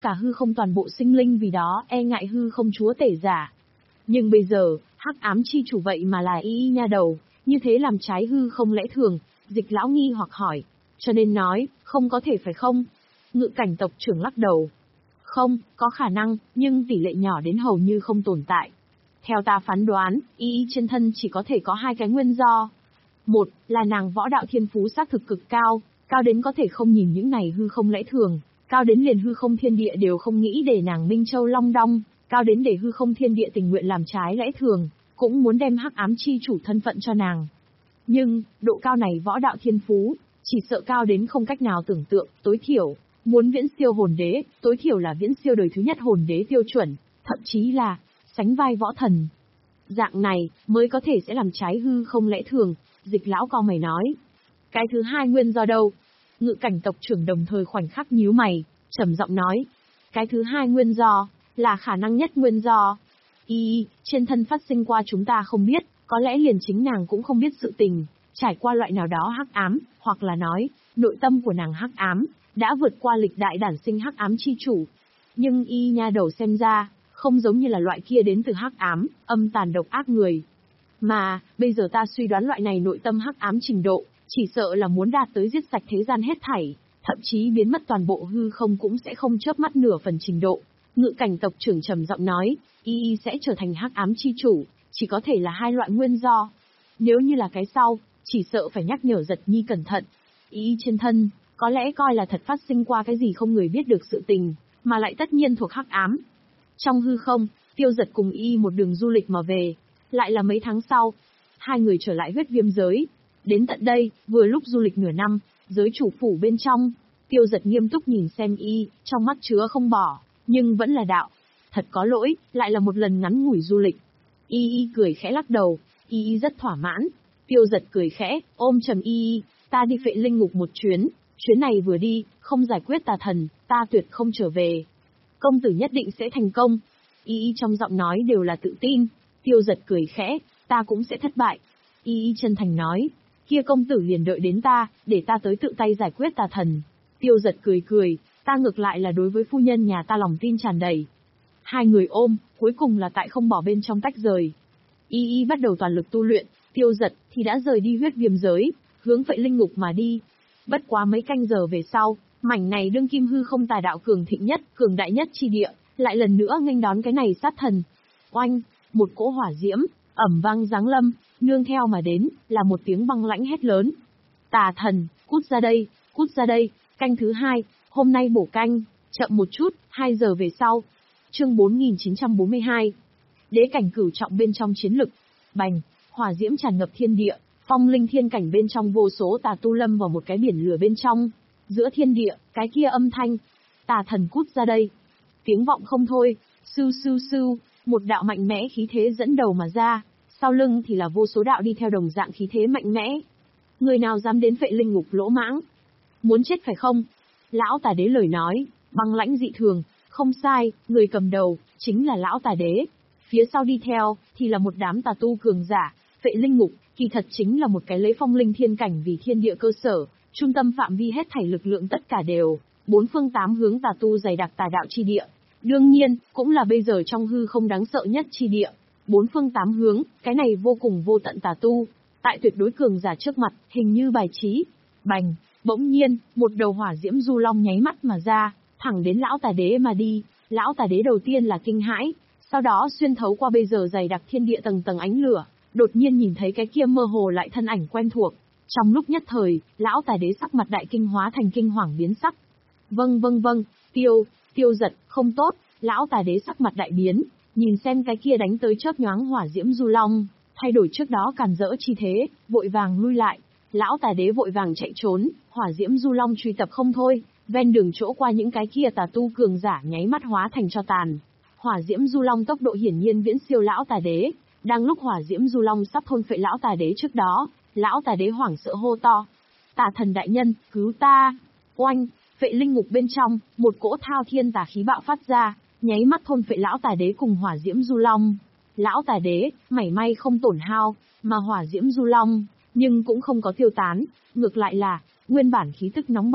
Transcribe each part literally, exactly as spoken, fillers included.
cả hư không toàn bộ sinh linh vì đó e ngại hư không chúa tể giả. Nhưng bây giờ, hắc ám chi chủ vậy mà là y y nha đầu, như thế làm trái hư không lẽ thường, Dịch lão nghi hoặc hỏi. Cho nên nói, không có thể phải không? Ngự cảnh tộc trưởng lắc đầu. Không, có khả năng, nhưng tỷ lệ nhỏ đến hầu như không tồn tại. Theo ta phán đoán, y y trên thân chỉ có thể có hai cái nguyên do. Một, là nàng võ đạo thiên phú xác thực cực cao, cao đến có thể không nhìn những này hư không lẽ thường, cao đến liền hư không thiên địa đều không nghĩ để nàng Minh Châu long đong, cao đến để hư không thiên địa tình nguyện làm trái lẽ thường, cũng muốn đem hắc ám chi chủ thân phận cho nàng. Nhưng, độ cao này võ đạo thiên phú, chỉ sợ cao đến không cách nào tưởng tượng, tối thiểu, muốn viễn siêu hồn đế, tối thiểu là viễn siêu đời thứ nhất hồn đế tiêu chuẩn, thậm chí là, sánh vai võ thần. Dạng này, mới có thể sẽ làm trái hư không lẽ thường, Dịch lão cao mày nói. Cái thứ hai nguyên do đâu? Ngự cảnh tộc trưởng đồng thời khoảnh khắc nhíu mày, trầm giọng nói. Cái thứ hai nguyên do, là khả năng nhất nguyên do. Y, trên thân phát sinh qua chúng ta không biết, có lẽ liền chính nàng cũng không biết sự tình, trải qua loại nào đó hắc ám, hoặc là nói, nội tâm của nàng hắc ám, đã vượt qua lịch đại đản sinh hắc ám chi chủ. Nhưng y nha đầu xem ra, không giống như là loại kia đến từ hắc ám, âm tàn độc ác người. Mà, bây giờ ta suy đoán loại này nội tâm hắc ám trình độ, chỉ sợ là muốn đạt tới giết sạch thế gian hết thảy, thậm chí biến mất toàn bộ hư không cũng sẽ không chớp mắt nửa phần trình độ. Ngự cảnh tộc trưởng trầm giọng nói, y y sẽ trở thành hắc ám chi chủ, chỉ có thể là hai loại nguyên do. Nếu như là cái sau, chỉ sợ phải nhắc nhở Giật Nhi cẩn thận. Y y trên thân, có lẽ coi là thật phát sinh qua cái gì không người biết được sự tình, mà lại tất nhiên thuộc hắc ám. Trong hư không, Tiêu Giật cùng y một đường du lịch mà về, lại là mấy tháng sau, hai người trở lại huyết viêm giới. Đến tận đây, vừa lúc du lịch nửa năm, giới chủ phủ bên trong, Tiêu Giật nghiêm túc nhìn xem y, trong mắt chứa không bỏ, nhưng vẫn là đạo. Thật có lỗi, lại là một lần ngắn ngủi du lịch. Y y cười khẽ lắc đầu, y y rất thỏa mãn. Tiêu Giật cười khẽ, ôm trầm y y, ta đi Phệ Linh Ngục một chuyến, chuyến này vừa đi, không giải quyết tà thần, ta tuyệt không trở về. Công tử nhất định sẽ thành công. Y y trong giọng nói đều là tự tin. Tiêu Giật cười khẽ, ta cũng sẽ thất bại. Y y chân thành nói, kia công tử liền đợi đến ta, để ta tới tự tay giải quyết tà thần. Tiêu Giật cười cười, ta ngược lại là đối với phu nhân nhà ta lòng tin tràn đầy. Hai người ôm, cuối cùng là tại không bỏ bên trong tách rời. Y y bắt đầu toàn lực tu luyện, Tiêu Giật thì đã rời đi huyết viêm giới, hướng Phệ Linh Ngục mà đi. Bất quá mấy canh giờ về sau, mảnh này đương kim hư không tà đạo cường thịnh nhất, cường đại nhất chi địa, lại lần nữa nghênh đón cái này sát thần. Oanh, một cỗ hỏa diễm, ẩm vang giáng lâm, nương theo mà đến, là một tiếng băng lãnh hét lớn. Tà thần, cút ra đây, cút ra đây, canh thứ hai, hôm nay bổ canh, chậm một chút, hai giờ về sau. Chương bốn nghìn chín trăm bốn mươi hai. Đế cảnh cửu trọng bên trong chiến lực. Bành, hỏa diễm tràn ngập thiên địa, phong linh thiên cảnh bên trong vô số tà tu lâm vào một cái biển lửa bên trong. Giữa thiên địa, cái kia âm thanh, tà thần cút ra đây. Tiếng vọng không thôi, sưu sưu sưu, một đạo mạnh mẽ khí thế dẫn đầu mà ra, sau lưng thì là vô số đạo đi theo đồng dạng khí thế mạnh mẽ. Người nào dám đến Phệ Linh Ngục lỗ mãng? Muốn chết phải không? Lão tà đế lời nói, băng lãnh dị thường, không sai, người cầm đầu, chính là lão tà đế. Phía sau đi theo, thì là một đám tà tu cường giả, Phệ Linh Ngục, kỳ thật chính là một cái lấy phong linh thiên cảnh vì thiên địa cơ sở, trung tâm phạm vi hết thảy lực lượng tất cả đều, bốn phương tám hướng tà tu dày đặc tà đạo chi địa. Đương nhiên, cũng là bây giờ trong hư không đáng sợ nhất chi địa. Bốn phương tám hướng, cái này vô cùng vô tận tà tu. Tại tuyệt đối cường giả trước mặt, hình như bài trí. Bành, bỗng nhiên, một đầu hỏa diễm du long nháy mắt mà ra, thẳng đến lão tà đế mà đi. Lão tà đế đầu tiên là kinh hãi, sau đó xuyên thấu qua bây giờ dày đặc thiên địa tầng tầng ánh lửa, đột nhiên nhìn thấy cái kia mơ hồ lại thân ảnh quen thuộc. Trong lúc nhất thời, lão tà đế sắc mặt đại kinh hóa thành kinh hoàng biến sắc. Vâng vâng vâng, tiêu, Tiêu Giật, không tốt, lão tà đế sắc mặt đại biến, nhìn xem cái kia đánh tới chớp nhoáng hỏa diễm du long, thay đổi trước đó càn rỡ chi thế, vội vàng lui lại. Lão tà đế vội vàng chạy trốn, hỏa diễm du long truy tập không thôi, ven đường chỗ qua những cái kia tà tu cường giả nháy mắt hóa thành cho tàn. Hỏa diễm du long tốc độ hiển nhiên viễn siêu lão tà đế, đang lúc hỏa diễm du long sắp thôn phệ lão tà đế trước đó, lão tà đế hoảng sợ hô to: "Tà thần đại nhân, cứu ta!" Oanh, Phệ Linh Ngục bên trong, một cỗ thao thiên tà khí bạo phát ra, nháy mắt thôn phệ lão tà đế cùng hỏa diễm du long. Lão tà đế, mảy may không tổn hao, mà hỏa diễm du long, nhưng cũng không có tiêu tán, ngược lại là, nguyên bản khí tức nóng bỏng,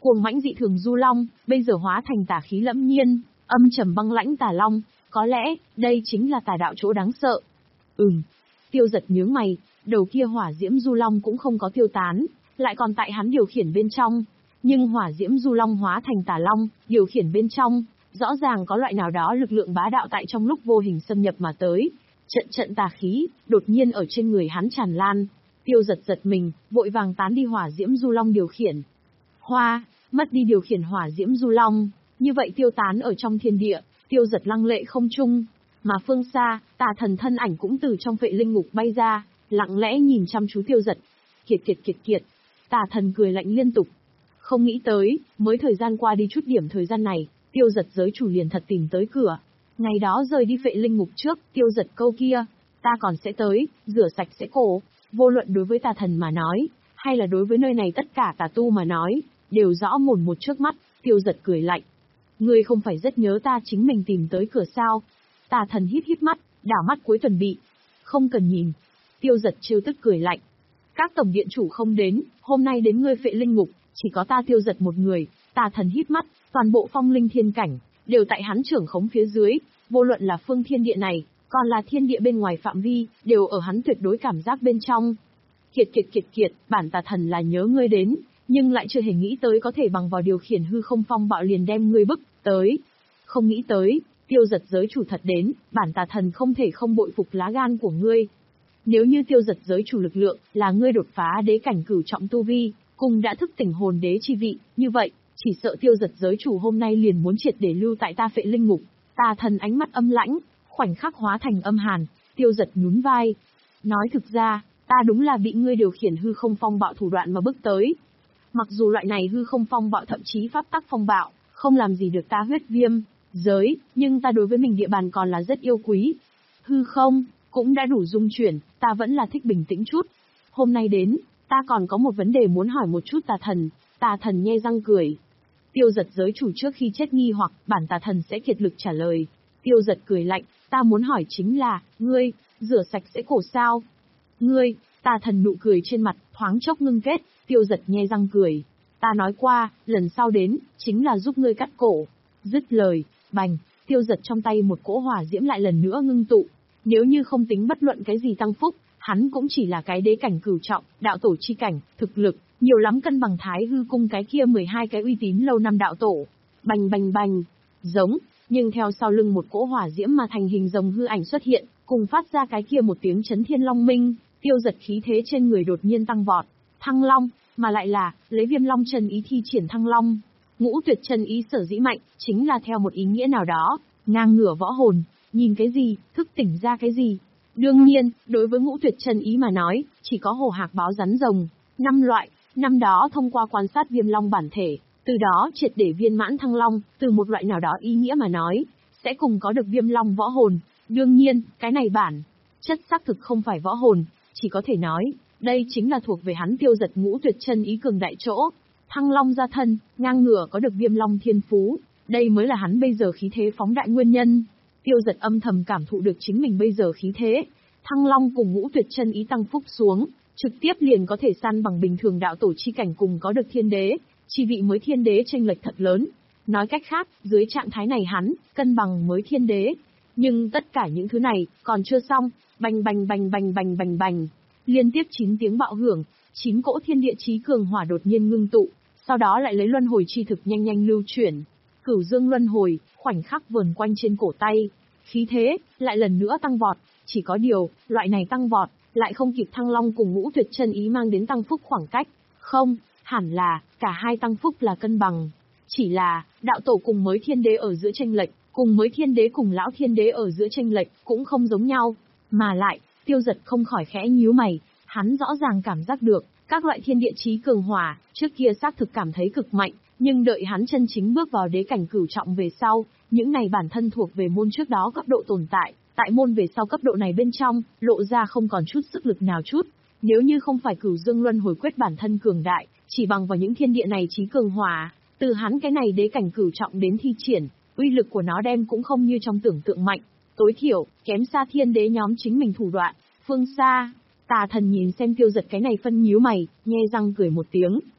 Cuồng mãnh dị thường du long, bây giờ hóa thành tà khí lẫm nhiên, âm trầm băng lãnh tà long, có lẽ, đây chính là tà đạo chỗ đáng sợ. Ừm. Tiêu Giật nhướng mày, đầu kia hỏa diễm du long cũng không có tiêu tán, lại còn tại hắn điều khiển bên trong. Nhưng hỏa diễm du long hóa thành tà long, điều khiển bên trong, rõ ràng có loại nào đó lực lượng bá đạo tại trong lúc vô hình xâm nhập mà tới. Trận trận tà khí, đột nhiên ở trên người hắn tràn lan. Tiêu Giật giật mình, vội vàng tán đi hỏa diễm du long điều khiển. Hoa, mất đi điều khiển hỏa diễm du long, như vậy tiêu tán ở trong thiên địa, Tiêu Giật lăng lệ không trung. Mà phương xa, tà thần thân ảnh cũng từ trong Phệ Linh Ngục bay ra, lặng lẽ nhìn chăm chú Tiêu Giật. Kiệt kiệt kiệt kiệt, tà thần cười lạnh liên tục. Không nghĩ tới, mới thời gian qua đi chút điểm thời gian này, Tiêu Giật giới chủ liền thật tìm tới cửa. Ngày đó rời đi Phệ Linh Ngục trước, Tiêu Giật câu kia, ta còn sẽ tới, rửa sạch sẽ cổ, vô luận đối với tà thần mà nói, hay là đối với nơi này tất cả tà tu mà nói, đều rõ mồn một trước mắt. Tiêu Giật cười lạnh. Ngươi không phải rất nhớ ta chính mình tìm tới cửa sao? Tà thần híp híp mắt, đảo mắt cuối tuần bị. Không cần nhìn. Tiêu Giật trêu tức cười lạnh. Các tổng điện chủ không đến, hôm nay đến ngươi Phệ Linh Ngục, chỉ có ta Tiêu Giật một người. Tà thần híp mắt, toàn bộ phong linh thiên cảnh, đều tại hắn trưởng khống phía dưới, vô luận là phương thiên địa này, còn là thiên địa bên ngoài phạm vi, đều ở hắn tuyệt đối cảm giác bên trong. Kiệt kiệt kiệt kiệt, bản tà thần là nhớ ngươi đến, nhưng lại chưa hề nghĩ tới có thể bằng vào điều khiển hư không phong bạo liền đem ngươi bức tới. Không nghĩ tới, Tiêu Giật giới chủ thật đến, bản tà thần không thể không bội phục lá gan của ngươi. Nếu như Tiêu Giật giới chủ lực lượng là ngươi đột phá đế cảnh cửu trọng tu vi, cùng đã thức tỉnh hồn đế chi vị, như vậy, chỉ sợ Tiêu Giật giới chủ hôm nay liền muốn triệt để lưu tại ta Phệ Linh Ngục. Tà thần ánh mắt âm lãnh, khoảnh khắc hóa thành âm hàn. Tiêu Giật nhún vai. Nói thực ra, ta đúng là bị ngươi điều khiển hư không phong bạo thủ đoạn mà bước tới. Mặc dù loại này hư không phong bạo thậm chí pháp tắc phong bạo, không làm gì được ta huyết viêm giới, nhưng ta đối với mình địa bàn còn là rất yêu quý. Hư không, cũng đã đủ dung chuyển, ta vẫn là thích bình tĩnh chút. Hôm nay đến, ta còn có một vấn đề muốn hỏi một chút tà thần. Tà thần nhe răng cười. Tiêu Giật giới chủ trước khi chết nghi hoặc, bản tà thần sẽ kiệt lực trả lời. Tiêu Giật cười lạnh, ta muốn hỏi chính là, ngươi, rửa sạch sẽ cổ sao? Ngươi, tà thần nụ cười trên mặt, thoáng chốc ngưng kết. Tiêu Giật nhe răng cười. Ta nói qua, lần sau đến, chính là giúp ngươi cắt cổ. Dứt lời, bành, Tiêu Giật trong tay một cỗ hỏa diễm lại lần nữa ngưng tụ. Nếu như không tính bất luận cái gì tăng phúc, hắn cũng chỉ là cái đế cảnh cửu trọng, đạo tổ chi cảnh, thực lực, nhiều lắm cân bằng Thái Hư cung cái kia mười hai cái uy tín lâu năm đạo tổ. Bành bành bành, giống, nhưng theo sau lưng một cỗ hỏa diễm mà thành hình rồng hư ảnh xuất hiện, cùng phát ra cái kia một tiếng chấn thiên long minh. Tiêu Giật khí thế trên người đột nhiên tăng vọt. Thăng long, mà lại là, lấy Viêm Long chân ý thi triển thăng long. Ngũ tuyệt chân ý sở dĩ mạnh, chính là theo một ý nghĩa nào đó, ngang ngửa võ hồn, nhìn cái gì, thức tỉnh ra cái gì. Đương nhiên, đối với ngũ tuyệt chân ý mà nói, chỉ có hổ hạc báo rắn rồng, năm loại, năm đó thông qua quan sát Viêm Long bản thể, từ đó triệt để viên mãn thăng long, từ một loại nào đó ý nghĩa mà nói, sẽ cùng có được Viêm Long võ hồn. Đương nhiên, cái này bản chất xác thực không phải võ hồn, chỉ có thể nói, đây chính là thuộc về hắn Tiêu Giật ngũ tuyệt chân ý cường đại chỗ. Thăng long ra thân, ngang ngửa có được Viêm Long thiên phú, đây mới là hắn bây giờ khí thế phóng đại nguyên nhân. Tiêu Giật âm thầm cảm thụ được chính mình bây giờ khí thế. Thăng long cùng ngũ tuyệt chân ý tăng phúc xuống, trực tiếp liền có thể săn bằng bình thường đạo tổ chi cảnh cùng có được thiên đế, chi vị mới thiên đế chênh lệch thật lớn. Nói cách khác, dưới trạng thái này hắn, cân bằng mới thiên đế. Nhưng tất cả những thứ này, còn chưa xong, bành bành bành bành bành bành bành. Liên tiếp chín tiếng bạo hưởng, chín cỗ thiên địa chí cường hỏa đột nhiên ngưng tụ, sau đó lại lấy luân hồi chi thực nhanh nhanh lưu chuyển. Cửu dương luân hồi, khoảnh khắc vờn quanh trên cổ tay, khí thế, lại lần nữa tăng vọt, chỉ có điều, loại này tăng vọt, lại không kịp thăng long cùng ngũ tuyệt chân ý mang đến tăng phúc khoảng cách. Không, hẳn là, cả hai tăng phúc là cân bằng. Chỉ là, đạo tổ cùng mới thiên đế ở giữa chênh lệch, cùng mới thiên đế cùng lão thiên đế ở giữa chênh lệch, cũng không giống nhau. Mà lại, Tiêu Giật không khỏi khẽ nhíu mày, hắn rõ ràng cảm giác được, các loại thiên địa chí cường hỏa, trước kia xác thực cảm thấy cực mạnh, nhưng đợi hắn chân chính bước vào đế cảnh cửu trọng về sau, những này bản thân thuộc về môn trước đó cấp độ tồn tại, tại môn về sau cấp độ này bên trong, lộ ra không còn chút sức lực nào chút. Nếu như không phải Cửu Dương Luân Hồi Quyết bản thân cường đại, chỉ bằng vào những thiên địa này chí cường hỏa, từ hắn cái này đế cảnh cửu trọng đến thi triển, uy lực của nó đem cũng không như trong tưởng tượng mạnh, tối thiểu kém xa thiên đế nhóm chính mình thủ đoạn. Phương xa, Tà thần nhìn xem Tiêu Giật cái này phân nhíu mày, nhe răng cười một tiếng.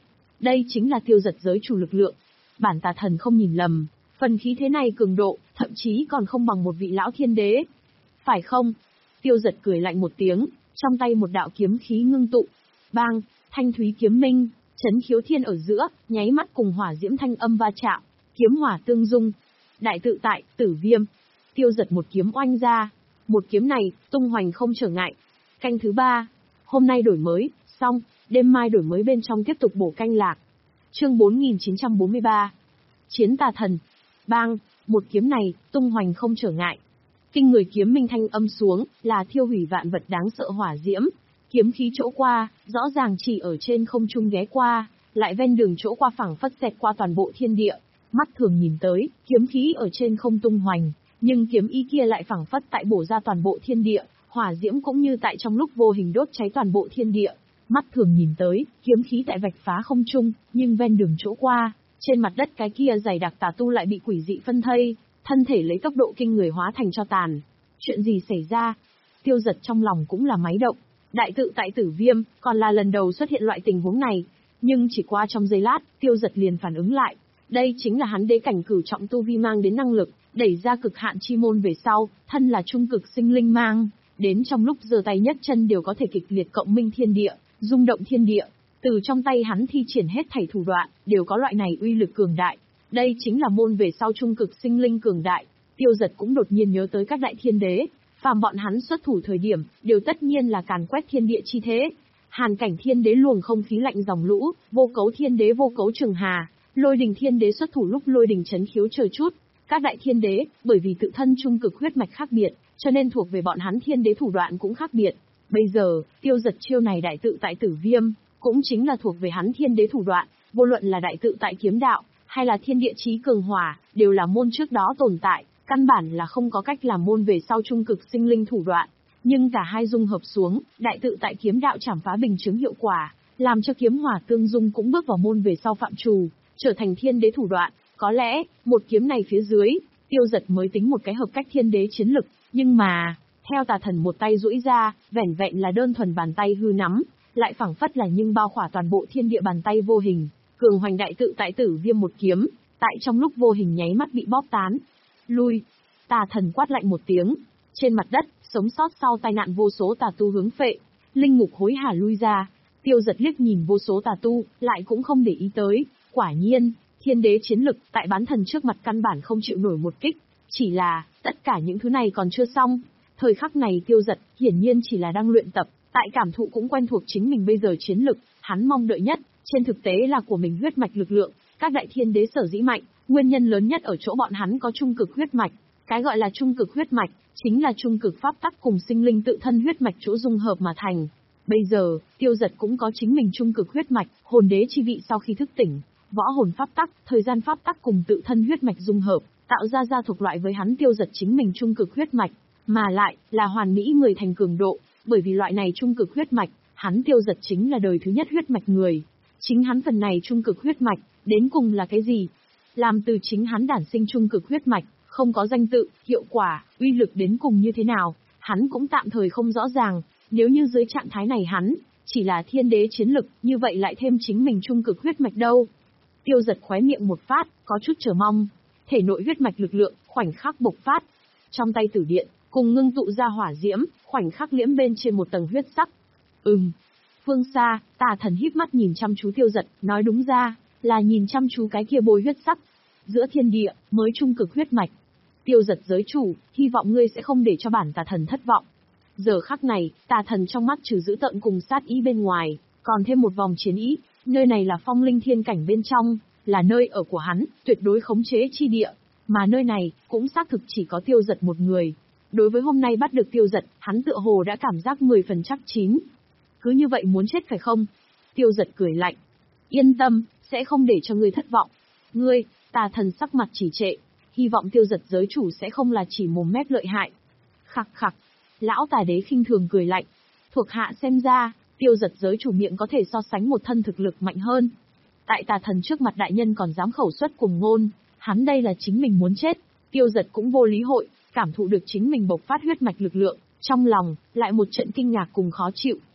Đây chính là tiêu giật giới chủ lực lượng. Bản tà thần không nhìn lầm, phần khí thế này cường độ, thậm chí còn không bằng một vị lão thiên đế. Phải không? Tiêu giật cười lạnh một tiếng, trong tay một đạo kiếm khí ngưng tụ. Bang, thanh thúy kiếm minh, chấn khiếu thiên ở giữa, nháy mắt cùng hỏa diễm thanh âm va chạm, kiếm hỏa tương dung. Đại tự tại, tử viêm. Tiêu giật một kiếm oanh ra. Một kiếm này, tung hoành không trở ngại. Canh thứ ba. Hôm nay đổi mới, xong, đêm mai đổi mới bên trong tiếp tục bổ canh lạc. Chương bốn nghìn chín trăm bốn mươi ba. Chiến tà thần. Bang, một kiếm này, tung hoành không trở ngại. Kinh người kiếm minh thanh âm xuống, là thiêu hủy vạn vật đáng sợ hỏa diễm. Kiếm khí chỗ qua, rõ ràng chỉ ở trên không trung ghé qua, lại ven đường chỗ qua phẳng phất xẹt qua toàn bộ thiên địa. Mắt thường nhìn tới, kiếm khí ở trên không tung hoành, nhưng kiếm ý kia lại phẳng phất tại bổ ra toàn bộ thiên địa, hỏa diễm cũng như tại trong lúc vô hình đốt cháy toàn bộ thiên địa. Mắt thường nhìn tới, kiếm khí tại vạch phá không trung, nhưng ven đường chỗ qua, trên mặt đất cái kia dày đặc tà tu lại bị quỷ dị phân thây, thân thể lấy tốc độ kinh người hóa thành cho tàn. Chuyện gì xảy ra? Tiêu giật trong lòng cũng là máy động. Đại tự tại tử viêm, còn là lần đầu xuất hiện loại tình huống này. Nhưng chỉ qua trong giây lát, tiêu giật liền phản ứng lại. Đây chính là hắn đế cảnh cửu trọng tu vi mang đến năng lực, đẩy ra cực hạn chi môn về sau, thân là trung cực sinh linh mang. Đến trong lúc giơ tay nhấc chân đều có thể kịch liệt cộng minh thiên địa, rung động thiên địa. Từ trong tay hắn thi triển hết thảy thủ đoạn, đều có loại này uy lực cường đại. Đây chính là môn về sau trung cực sinh linh cường đại. Tiêu giật cũng đột nhiên nhớ tới các đại thiên đế. Phàm bọn hắn xuất thủ thời điểm, đều tất nhiên là càn quét thiên địa chi thế. Hàn cảnh thiên đế luồng không khí lạnh dòng lũ, vô cấu thiên đế vô cấu trường hà, lôi đình thiên đế xuất thủ lúc lôi đình chấn khiếu trời chút. Các đại thiên đế, bởi vì tự thân trung cực huyết mạch khác biệt, cho nên thuộc về bọn hắn thiên đế thủ đoạn cũng khác biệt. Bây giờ, tiêu giật chiêu này đại tự tại tử viêm, cũng chính là thuộc về hắn thiên đế thủ đoạn, vô luận là đại tự tại kiếm đạo, hay là thiên địa chí cường hỏa, đều là môn trước đó tồn tại, căn bản là không có cách làm môn về sau trung cực sinh linh thủ đoạn. Nhưng cả hai dung hợp xuống, đại tự tại kiếm đạo chảm phá bình chứng hiệu quả, làm cho kiếm hỏa tương dung cũng bước vào môn về sau phạm trù, trở thành thiên đế thủ đoạn. Có lẽ, một kiếm này phía dưới, tiêu giật mới tính một cái hợp cách thiên đế chiến lực, nhưng mà, theo tà thần một tay duỗi ra, vẻn vẹn là đơn thuần bàn tay hư nắm, lại phẳng phất là nhưng bao khỏa toàn bộ thiên địa bàn tay vô hình, cường hoành đại tự tại tử viêm một kiếm, tại trong lúc vô hình nháy mắt bị bóp tán. Lui! Tà thần quát lạnh một tiếng, trên mặt đất, sống sót sau tai nạn vô số tà tu hướng phệ, linh ngục hối hả lui ra. Tiêu giật liếc nhìn vô số tà tu, lại cũng không để ý tới. Quả nhiên, thiên đế chiến lực tại bán thần trước mặt căn bản không chịu nổi một kích. Chỉ là, tất cả những thứ này còn chưa xong. Thời khắc này tiêu giật, hiển nhiên chỉ là đang luyện tập, tại cảm thụ cũng quen thuộc chính mình bây giờ chiến lực, hắn mong đợi nhất, trên thực tế là của mình huyết mạch lực lượng. Các đại thiên đế sở dĩ mạnh, nguyên nhân lớn nhất ở chỗ bọn hắn có trung cực huyết mạch. Cái gọi là trung cực huyết mạch, chính là trung cực pháp tắc cùng sinh linh tự thân huyết mạch chỗ dung hợp mà thành. Bây giờ, tiêu giật cũng có chính mình trung cực huyết mạch, hồn đế chi vị sau khi thức tỉnh, võ hồn pháp tắc, thời gian pháp tắc cùng tự thân huyết mạch dung hợp, tạo ra ra thuộc loại với hắn tiêu giật chính mình trung cực huyết mạch, mà lại là hoàn mỹ người thành cường độ, bởi vì loại này trung cực huyết mạch, hắn tiêu giật chính là đời thứ nhất huyết mạch người. Chính hắn phần này trung cực huyết mạch, đến cùng là cái gì? Làm từ chính hắn đản sinh trung cực huyết mạch, không có danh tự, hiệu quả, uy lực đến cùng như thế nào, hắn cũng tạm thời không rõ ràng. Nếu như dưới trạng thái này hắn, chỉ là thiên đế chiến lực, như vậy lại thêm chính mình trung cực huyết mạch đâu. Tiêu giật khóe miệng một phát, có chút chờ mong. Thể nội huyết mạch lực lượng, khoảnh khắc bộc phát. Trong tay tử điện, cùng ngưng tụ ra hỏa diễm, khoảnh khắc liễm bên trên một tầng huyết sắc. Ừm. Phương xa, tà thần híp mắt nhìn chăm chú tiêu giật, nói đúng ra, là nhìn chăm chú cái kia bôi huyết sắc. Giữa thiên địa, mới trung cực huyết mạch. Tiêu giật giới chủ, hy vọng ngươi sẽ không để cho bản tà thần thất vọng. Giờ khắc này, tà thần trong mắt trừ dữ tợn cùng sát ý bên ngoài, còn thêm một vòng chiến ý, nơi này là phong linh thiên cảnh bên trong, là nơi ở của hắn, tuyệt đối khống chế chi địa, mà nơi này, cũng xác thực chỉ có tiêu giật một người. Đối với hôm nay bắt được tiêu giật, hắn tựa hồ đã cảm giác mười phần chắc chín. Cứ như vậy muốn chết phải không? Tiêu giật cười lạnh. Yên tâm, sẽ không để cho ngươi thất vọng. Ngươi, tà thần sắc mặt chỉ trệ, hy vọng tiêu giật giới chủ sẽ không là chỉ mồm mép lợi hại. Khặc khặc. Lão tà đế khinh thường cười lạnh. Thuộc hạ xem ra, tiêu giật giới chủ miệng có thể so sánh một thân thực lực mạnh hơn. Tại tà thần trước mặt đại nhân còn dám khẩu xuất cùng ngôn, hắn đây là chính mình muốn chết. Tiêu giật cũng vô lý hội, cảm thụ được chính mình bộc phát huyết mạch lực lượng, trong lòng, lại một trận kinh ngạc cùng khó chịu.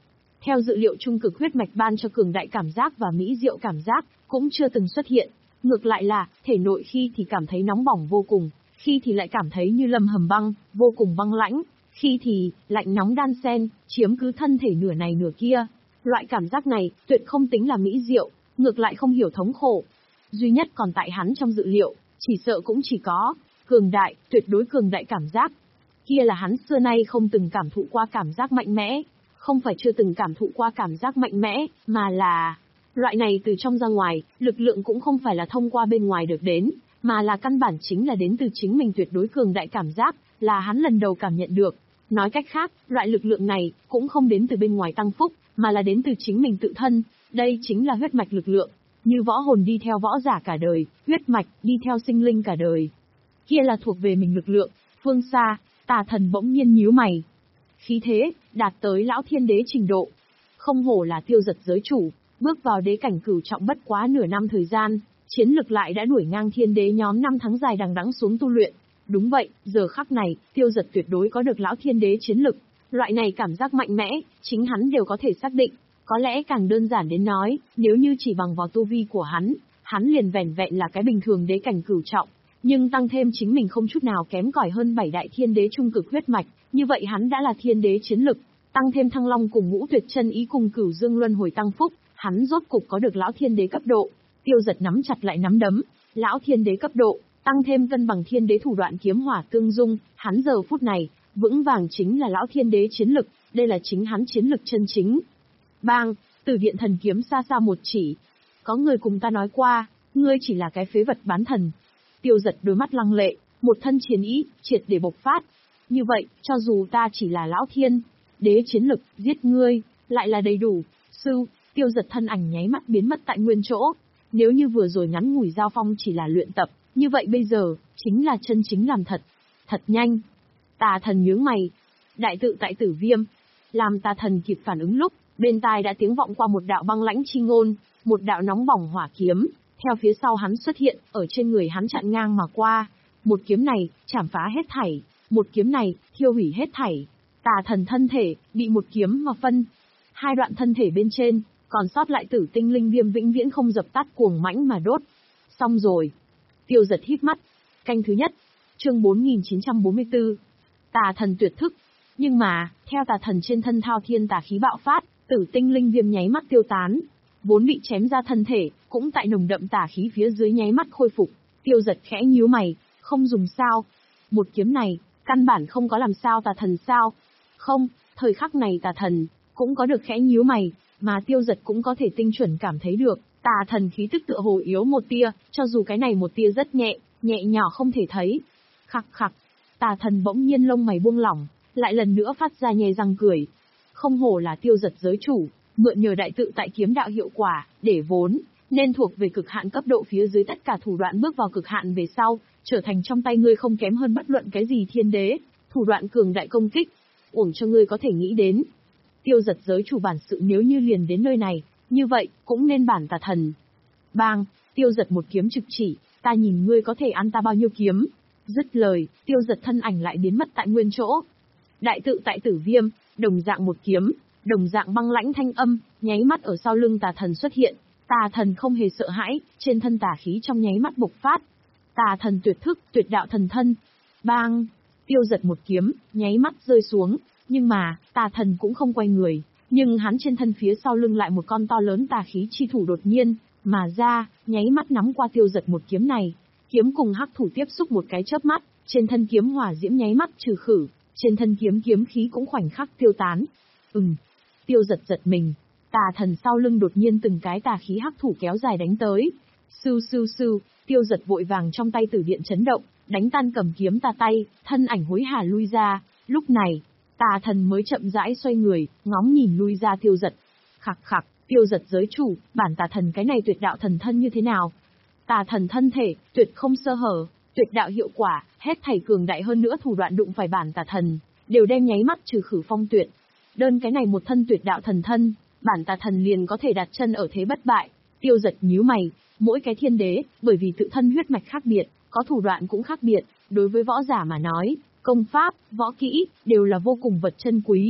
Theo dự liệu trung cực huyết mạch ban cho cường đại cảm giác và mỹ diệu cảm giác, cũng chưa từng xuất hiện. Ngược lại là, thể nội khi thì cảm thấy nóng bỏng vô cùng, khi thì lại cảm thấy như lâm hầm băng, vô cùng băng lãnh, khi thì, lạnh nóng đan xen, chiếm cứ thân thể nửa này nửa kia. Loại cảm giác này, tuyệt không tính là mỹ diệu, ngược lại không hiểu thống khổ. Duy nhất còn tại hắn trong dự liệu, chỉ sợ cũng chỉ có, cường đại, tuyệt đối cường đại cảm giác. Kia là hắn xưa nay không từng cảm thụ qua cảm giác mạnh mẽ, không phải chưa từng cảm thụ qua cảm giác mạnh mẽ, mà là... Loại này từ trong ra ngoài, lực lượng cũng không phải là thông qua bên ngoài được đến, mà là căn bản chính là đến từ chính mình tuyệt đối cường đại cảm giác, là hắn lần đầu cảm nhận được. Nói cách khác, loại lực lượng này, cũng không đến từ bên ngoài tăng phúc, mà là đến từ chính mình tự thân, đây chính là huyết mạch lực lượng. Như võ hồn đi theo võ giả cả đời, huyết mạch đi theo sinh linh cả đời. Kia là thuộc về mình lực lượng, phương xa, Tà Thần bỗng nhiên nhíu mày. Khí thế, đạt tới lão thiên đế trình độ. Không hổ là Tiêu Giật giới chủ, bước vào đế cảnh cửu trọng bất quá nửa năm thời gian, chiến lực lại đã đuổi ngang thiên đế nhóm năm tháng dài đằng đẵng xuống tu luyện. Đúng vậy, giờ khắc này, Tiêu Giật tuyệt đối có được lão thiên đế chiến lực. Loại này cảm giác mạnh mẽ, chính hắn đều có thể xác định. Có lẽ càng đơn giản đến nói, nếu như chỉ bằng vào tu vi của hắn, hắn liền vẻn vẹn là cái bình thường đế cảnh cửu trọng. Nhưng tăng thêm chính mình không chút nào kém cỏi hơn bảy đại thiên đế trung cực huyết mạch, như vậy hắn đã là thiên đế chiến lực. Tăng thêm thăng long cùng ngũ tuyệt chân ý cùng cửu dương luân hồi tăng phúc, hắn rốt cục có được lão thiên đế cấp độ. Tiêu Giật nắm chặt lại nắm đấm, lão thiên đế cấp độ, tăng thêm cân bằng thiên đế thủ đoạn kiếm hỏa tương dung, hắn giờ phút này, vững vàng chính là lão thiên đế chiến lực, đây là chính hắn chiến lực chân chính. Bang, Tử Điện thần kiếm xa xa một chỉ. Có người cùng ta nói qua, ngươi chỉ là cái phế vật bán thần. Tiêu Giật đôi mắt lăng lệ, một thân chiến ý, triệt để bộc phát. Như vậy, cho dù ta chỉ là lão thiên đế chiến lực, giết ngươi, lại là đầy đủ. Sư, Tiêu Giật thân ảnh nháy mắt biến mất tại nguyên chỗ. Nếu như vừa rồi ngắn ngủi giao phong chỉ là luyện tập, như vậy bây giờ, chính là chân chính làm thật. Thật nhanh. Tà Thần nhướng mày. Đại tự tại Tử Viêm. Làm Tà Thần kịp phản ứng lúc, bên tai đã tiếng vọng qua một đạo băng lãnh chi ngôn, một đạo nóng bỏng hỏa kiếm, theo phía sau hắn xuất hiện, ở trên người hắn chặn ngang mà qua. Một kiếm này, chảm phá hết thảy, một kiếm này, thiêu hủy hết thảy. Tà Thần thân thể, bị một kiếm mà phân. Hai đoạn thân thể bên trên, còn sót lại tử tinh linh viêm vĩnh viễn không dập tắt cuồng mãnh mà đốt. Xong rồi. Tiêu Giật híp mắt. Canh thứ nhất. Chương bốn nghìn chín trăm bốn mươi tư. Tà Thần tuyệt thức. Nhưng mà, theo Tà Thần trên thân thao thiên tà khí bạo phát, tử tinh linh viêm nháy mắt tiêu tán. Vốn bị chém ra thân thể, cũng tại nồng đậm tà khí phía dưới nháy mắt khôi phục. Tiêu Giật khẽ nhíu mày, không dùng sao. Một kiếm này, căn bản không có làm sao Tà Thần sao. Không, thời khắc này Tà Thần, cũng có được khẽ nhíu mày, mà Tiêu Giật cũng có thể tinh chuẩn cảm thấy được. Tà Thần khí tức tựa hồ yếu một tia, cho dù cái này một tia rất nhẹ, nhẹ nhỏ không thể thấy. Khặc khặc, Tà Thần bỗng nhiên lông mày buông lỏng, lại lần nữa phát ra nhe răng cười. Không hổ là Tiêu Giật giới chủ, mượn nhờ đại tự tại kiếm đạo hiệu quả, để vốn nên thuộc về cực hạn cấp độ phía dưới tất cả thủ đoạn bước vào cực hạn về sau, trở thành trong tay ngươi không kém hơn bất luận cái gì thiên đế, thủ đoạn cường đại công kích, uổng cho ngươi có thể nghĩ đến. Tiêu Giật giới chủ bản sự nếu như liền đến nơi này, như vậy, cũng nên bản Tà Thần. Bang, Tiêu Giật một kiếm trực chỉ, ta nhìn ngươi có thể ăn ta bao nhiêu kiếm. Dứt lời, Tiêu Giật thân ảnh lại biến mất tại nguyên chỗ. Đại tự tại Tử Viêm, đồng dạng một kiếm, đồng dạng băng lãnh thanh âm, nháy mắt ở sau lưng Tà Thần xuất hiện. Tà Thần không hề sợ hãi, trên thân tà khí trong nháy mắt bộc phát. Tà Thần tuyệt thức, tuyệt đạo thần thân. Bang, Tiêu Giật một kiếm, nháy mắt rơi xuống, nhưng mà, Tà Thần cũng không quay người, nhưng hắn trên thân phía sau lưng lại một con to lớn tà khí chi thủ đột nhiên mà ra, nháy mắt nắm qua Tiêu Giật một kiếm này. Kiếm cùng hắc thủ tiếp xúc một cái chớp mắt, trên thân kiếm hỏa diễm nháy mắt trừ khử, trên thân kiếm kiếm khí cũng khoảnh khắc tiêu tán. Ừm. Tiêu Giật giật mình, Tà Thần sau lưng đột nhiên từng cái tà khí hắc thủ kéo dài đánh tới. Sưu sưu sưu, Tiêu Giật vội vàng trong tay tử điện chấn động, đánh tan cầm kiếm tà tay, thân ảnh hối hả lui ra. Lúc này, Tà Thần mới chậm rãi xoay người, ngóng nhìn lui ra Tiêu Giật. Khặc khặc, Tiêu Giật giới chủ, bản Tà Thần cái này tuyệt đạo thần thân như thế nào? Tà Thần thân thể, tuyệt không sơ hở, tuyệt đạo hiệu quả, hết thảy cường đại hơn nữa thủ đoạn đụng phải bản Tà Thần, đều đem nháy mắt trừ khử phong tuyệt. Đơn cái này một thân tuyệt đạo thần thân, bản Tà Thần liền có thể đặt chân ở thế bất bại. Tiêu Giật nhíu mày, mỗi cái thiên đế, bởi vì tự thân huyết mạch khác biệt, có thủ đoạn cũng khác biệt, đối với võ giả mà nói, công pháp, võ kỹ, đều là vô cùng vật chân quý.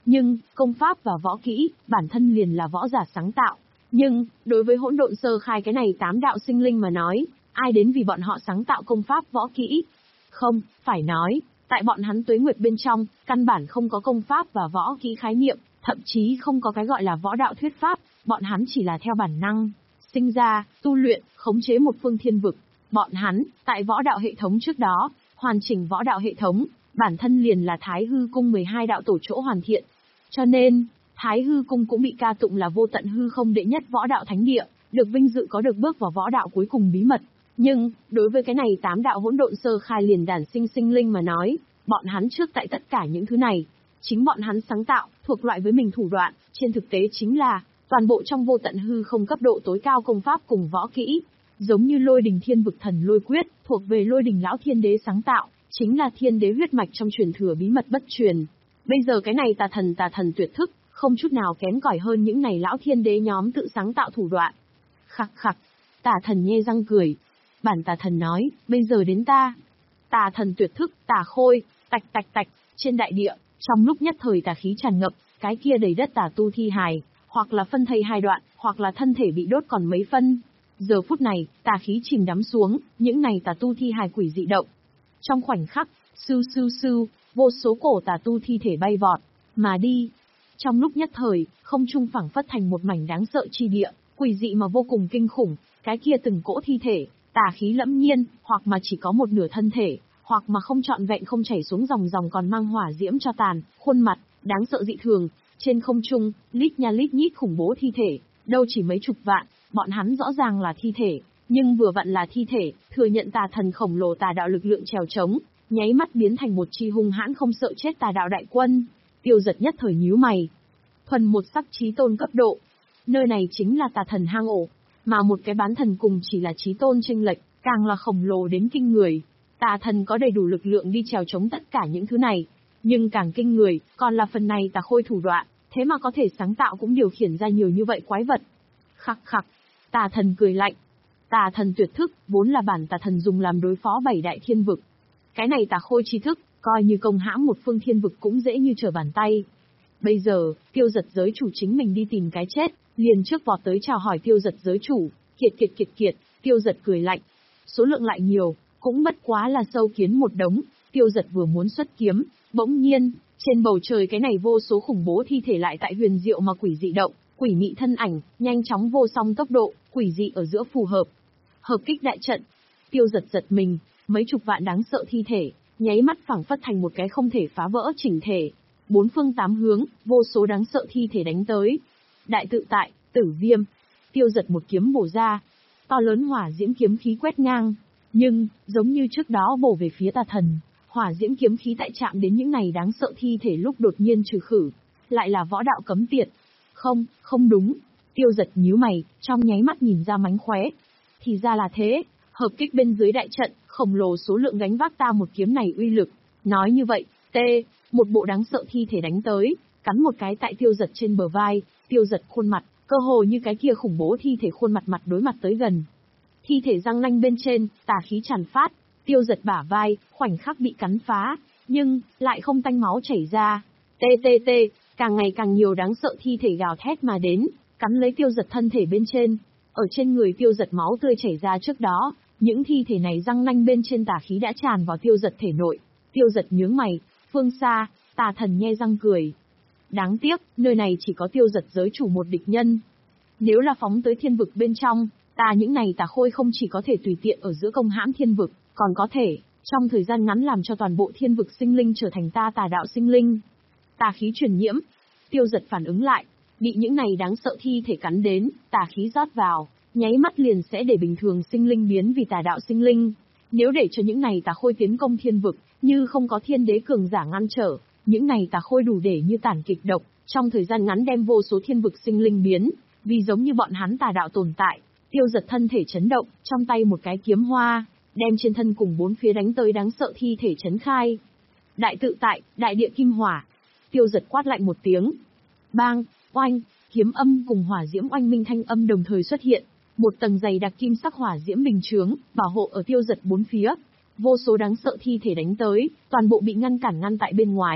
Nhưng, công pháp và võ kỹ, bản thân liền là võ giả sáng tạo. Nhưng, đối với hỗn độn sơ khai cái này tám đạo sinh linh mà nói, ai đến vì bọn họ sáng tạo công pháp võ kỹ? Không, phải nói, tại bọn hắn tuế nguyệt bên trong, căn bản không có công pháp và võ kỹ khái niệm, thậm chí không có cái gọi là võ đạo thuyết pháp, bọn hắn chỉ là theo bản năng, sinh ra, tu luyện, khống chế một phương thiên vực. Bọn hắn, tại võ đạo hệ thống trước đó, hoàn chỉnh võ đạo hệ thống, bản thân liền là Thái Hư Cung mười hai đạo tổ chỗ hoàn thiện. Cho nên, Thái Hư Cung cũng bị ca tụng là vô tận hư không đệ nhất võ đạo thánh địa, được vinh dự có được bước vào võ đạo cuối cùng bí mật. Nhưng, đối với cái này tám đạo hỗn độn sơ khai liền đản sinh sinh linh mà nói, bọn hắn trước tại tất cả những thứ này, chính bọn hắn sáng tạo, thuộc loại với mình thủ đoạn, trên thực tế chính là, toàn bộ trong vô tận hư không cấp độ tối cao công pháp cùng võ kỹ. Giống như lôi đình thiên vực thần lôi quyết, thuộc về lôi đình lão thiên đế sáng tạo, chính là thiên đế huyết mạch trong truyền thừa bí mật bất truyền. Bây giờ cái này tà thần tà thần tuyệt thức, không chút nào kém cỏi hơn những này lão thiên đế nhóm tự sáng tạo thủ đoạn. Khặc khặc, tà thần nhe răng cười. Bản tà thần nói, bây giờ đến ta. Tà thần tuyệt thức, tà khôi, tạch tạch tạch, trên đại địa, trong lúc nhất thời tà khí tràn ngập, cái kia đầy đất tà tu thi hài, hoặc là phân thây hai đoạn, hoặc là thân thể bị đốt còn mấy phân. Giờ phút này, tà khí chìm đắm xuống, những này tà tu thi hài quỷ dị động. Trong khoảnh khắc, sưu sưu sưu, vô số cổ tà tu thi thể bay vọt, mà đi. Trong lúc nhất thời, không trung phẳng phất thành một mảnh đáng sợ chi địa, quỷ dị mà vô cùng kinh khủng, cái kia từng cỗ thi thể, tà khí lẫm nhiên, hoặc mà chỉ có một nửa thân thể, hoặc mà không trọn vẹn không chảy xuống dòng dòng còn mang hỏa diễm cho tàn, khuôn mặt, đáng sợ dị thường, trên không trung, lít nha lít nhít khủng bố thi thể, đâu chỉ mấy chục vạn, bọn hắn rõ ràng là thi thể, nhưng vừa vặn là thi thể, thừa nhận tà thần khổng lồ tà đạo lực lượng trèo trống, nháy mắt biến thành một chi hung hãn không sợ chết tà đạo đại quân. Tiêu Giật nhất thời nhíu mày. Thuần một sắc chí tôn cấp độ, nơi này chính là tà thần hang ổ, mà một cái bán thần cùng chỉ là chí tôn chênh lệch, càng là khổng lồ đến kinh người. Tà thần có đầy đủ lực lượng đi trèo chống tất cả những thứ này, nhưng càng kinh người, còn là phần này tà khôi thủ đoạn, thế mà có thể sáng tạo cũng điều khiển ra nhiều như vậy quái vật. Khặc khặc, tà thần cười lạnh. Tà thần tuyệt thức, vốn là bản tà thần dùng làm đối phó bảy đại thiên vực. Cái này tà khôi chi thức, coi như công hãm một phương thiên vực cũng dễ như trở bàn tay. Bây giờ, Tiêu Giật giới chủ chính mình đi tìm cái chết, liền trước vọt tới chào hỏi Tiêu Giật giới chủ, kiệt kiệt kiệt kiệt, Tiêu Giật cười lạnh. Số lượng lại nhiều, cũng bất quá là sâu kiến một đống, Tiêu Giật vừa muốn xuất kiếm, bỗng nhiên, trên bầu trời cái này vô số khủng bố thi thể lại tại huyền diệu mà quỷ dị động, quỷ mị thân ảnh, nhanh chóng vô song tốc độ, quỷ dị ở giữa phù hợp. Hợp kích đại trận, Tiêu Giật giật mình, mấy chục vạn đáng sợ thi thể, nháy mắt phẳng phất thành một cái không thể phá vỡ chỉnh thể. Bốn phương tám hướng, vô số đáng sợ thi thể đánh tới. Đại tự tại, tử viêm. Tiêu Giật một kiếm bổ ra. To lớn hỏa diễm kiếm khí quét ngang. Nhưng, giống như trước đó bổ về phía tà thần, hỏa diễm kiếm khí tại chạm đến những này đáng sợ thi thể lúc đột nhiên trừ khử. Lại là võ đạo cấm tiệt. Không, không đúng. Tiêu Giật nhíu mày, trong nháy mắt nhìn ra mánh khóe. Thì ra là thế, hợp kích bên dưới đại trận, khổng lồ số lượng gánh vác ta một kiếm này uy lực. Nói như vậy, T, một bộ đáng sợ thi thể đánh tới, cắn một cái tại Tiêu Giật trên bờ vai, Tiêu Giật khuôn mặt, cơ hồ như cái kia khủng bố thi thể khuôn mặt mặt đối mặt tới gần. Thi thể răng nanh bên trên, tà khí tràn phát, Tiêu Giật bả vai, khoảnh khắc bị cắn phá, nhưng, lại không tanh máu chảy ra. T T T, càng ngày càng nhiều đáng sợ thi thể gào thét mà đến, cắn lấy Tiêu Giật thân thể bên trên. Ở trên người Tiêu Giật máu tươi chảy ra trước đó, những thi thể này răng nanh bên trên tà khí đã tràn vào Tiêu Giật thể nội. Tiêu Giật nhướng mày, phương xa, tà thần nhe răng cười. Đáng tiếc, nơi này chỉ có Tiêu Giật giới chủ một địch nhân. Nếu là phóng tới thiên vực bên trong, ta những này tà khôi không chỉ có thể tùy tiện ở giữa công hãm thiên vực, còn có thể, trong thời gian ngắn làm cho toàn bộ thiên vực sinh linh trở thành ta tà đạo sinh linh. Tà khí truyền nhiễm. Tiêu Giật phản ứng lại, bị những này đáng sợ thi thể cắn đến, tà khí rót vào, nháy mắt liền sẽ để bình thường sinh linh biến vì tà đạo sinh linh. Nếu để cho những này tà khôi tiến công thiên vực, như không có thiên đế cường giả ngăn trở, những này tà khôi đủ để như tản kịch độc, trong thời gian ngắn đem vô số thiên vực sinh linh biến, vì giống như bọn hắn tà đạo tồn tại. Tiêu Giật thân thể chấn động, trong tay một cái kiếm hoa, đem trên thân cùng bốn phía đánh tới đáng sợ thi thể chấn khai. Đại tự tại, đại địa kim hỏa. Tiêu Giật quát lạnh một tiếng. Bang, oanh, kiếm âm cùng hỏa diễm oanh minh thanh âm đồng thời xuất hiện. Một tầng dày đặc kim sắc hỏa diễm bình chướng, bảo hộ ở Tiêu Giật bốn phía. Vô số đáng sợ thi thể đánh tới, toàn bộ bị ngăn cản ngăn tại bên ngoài.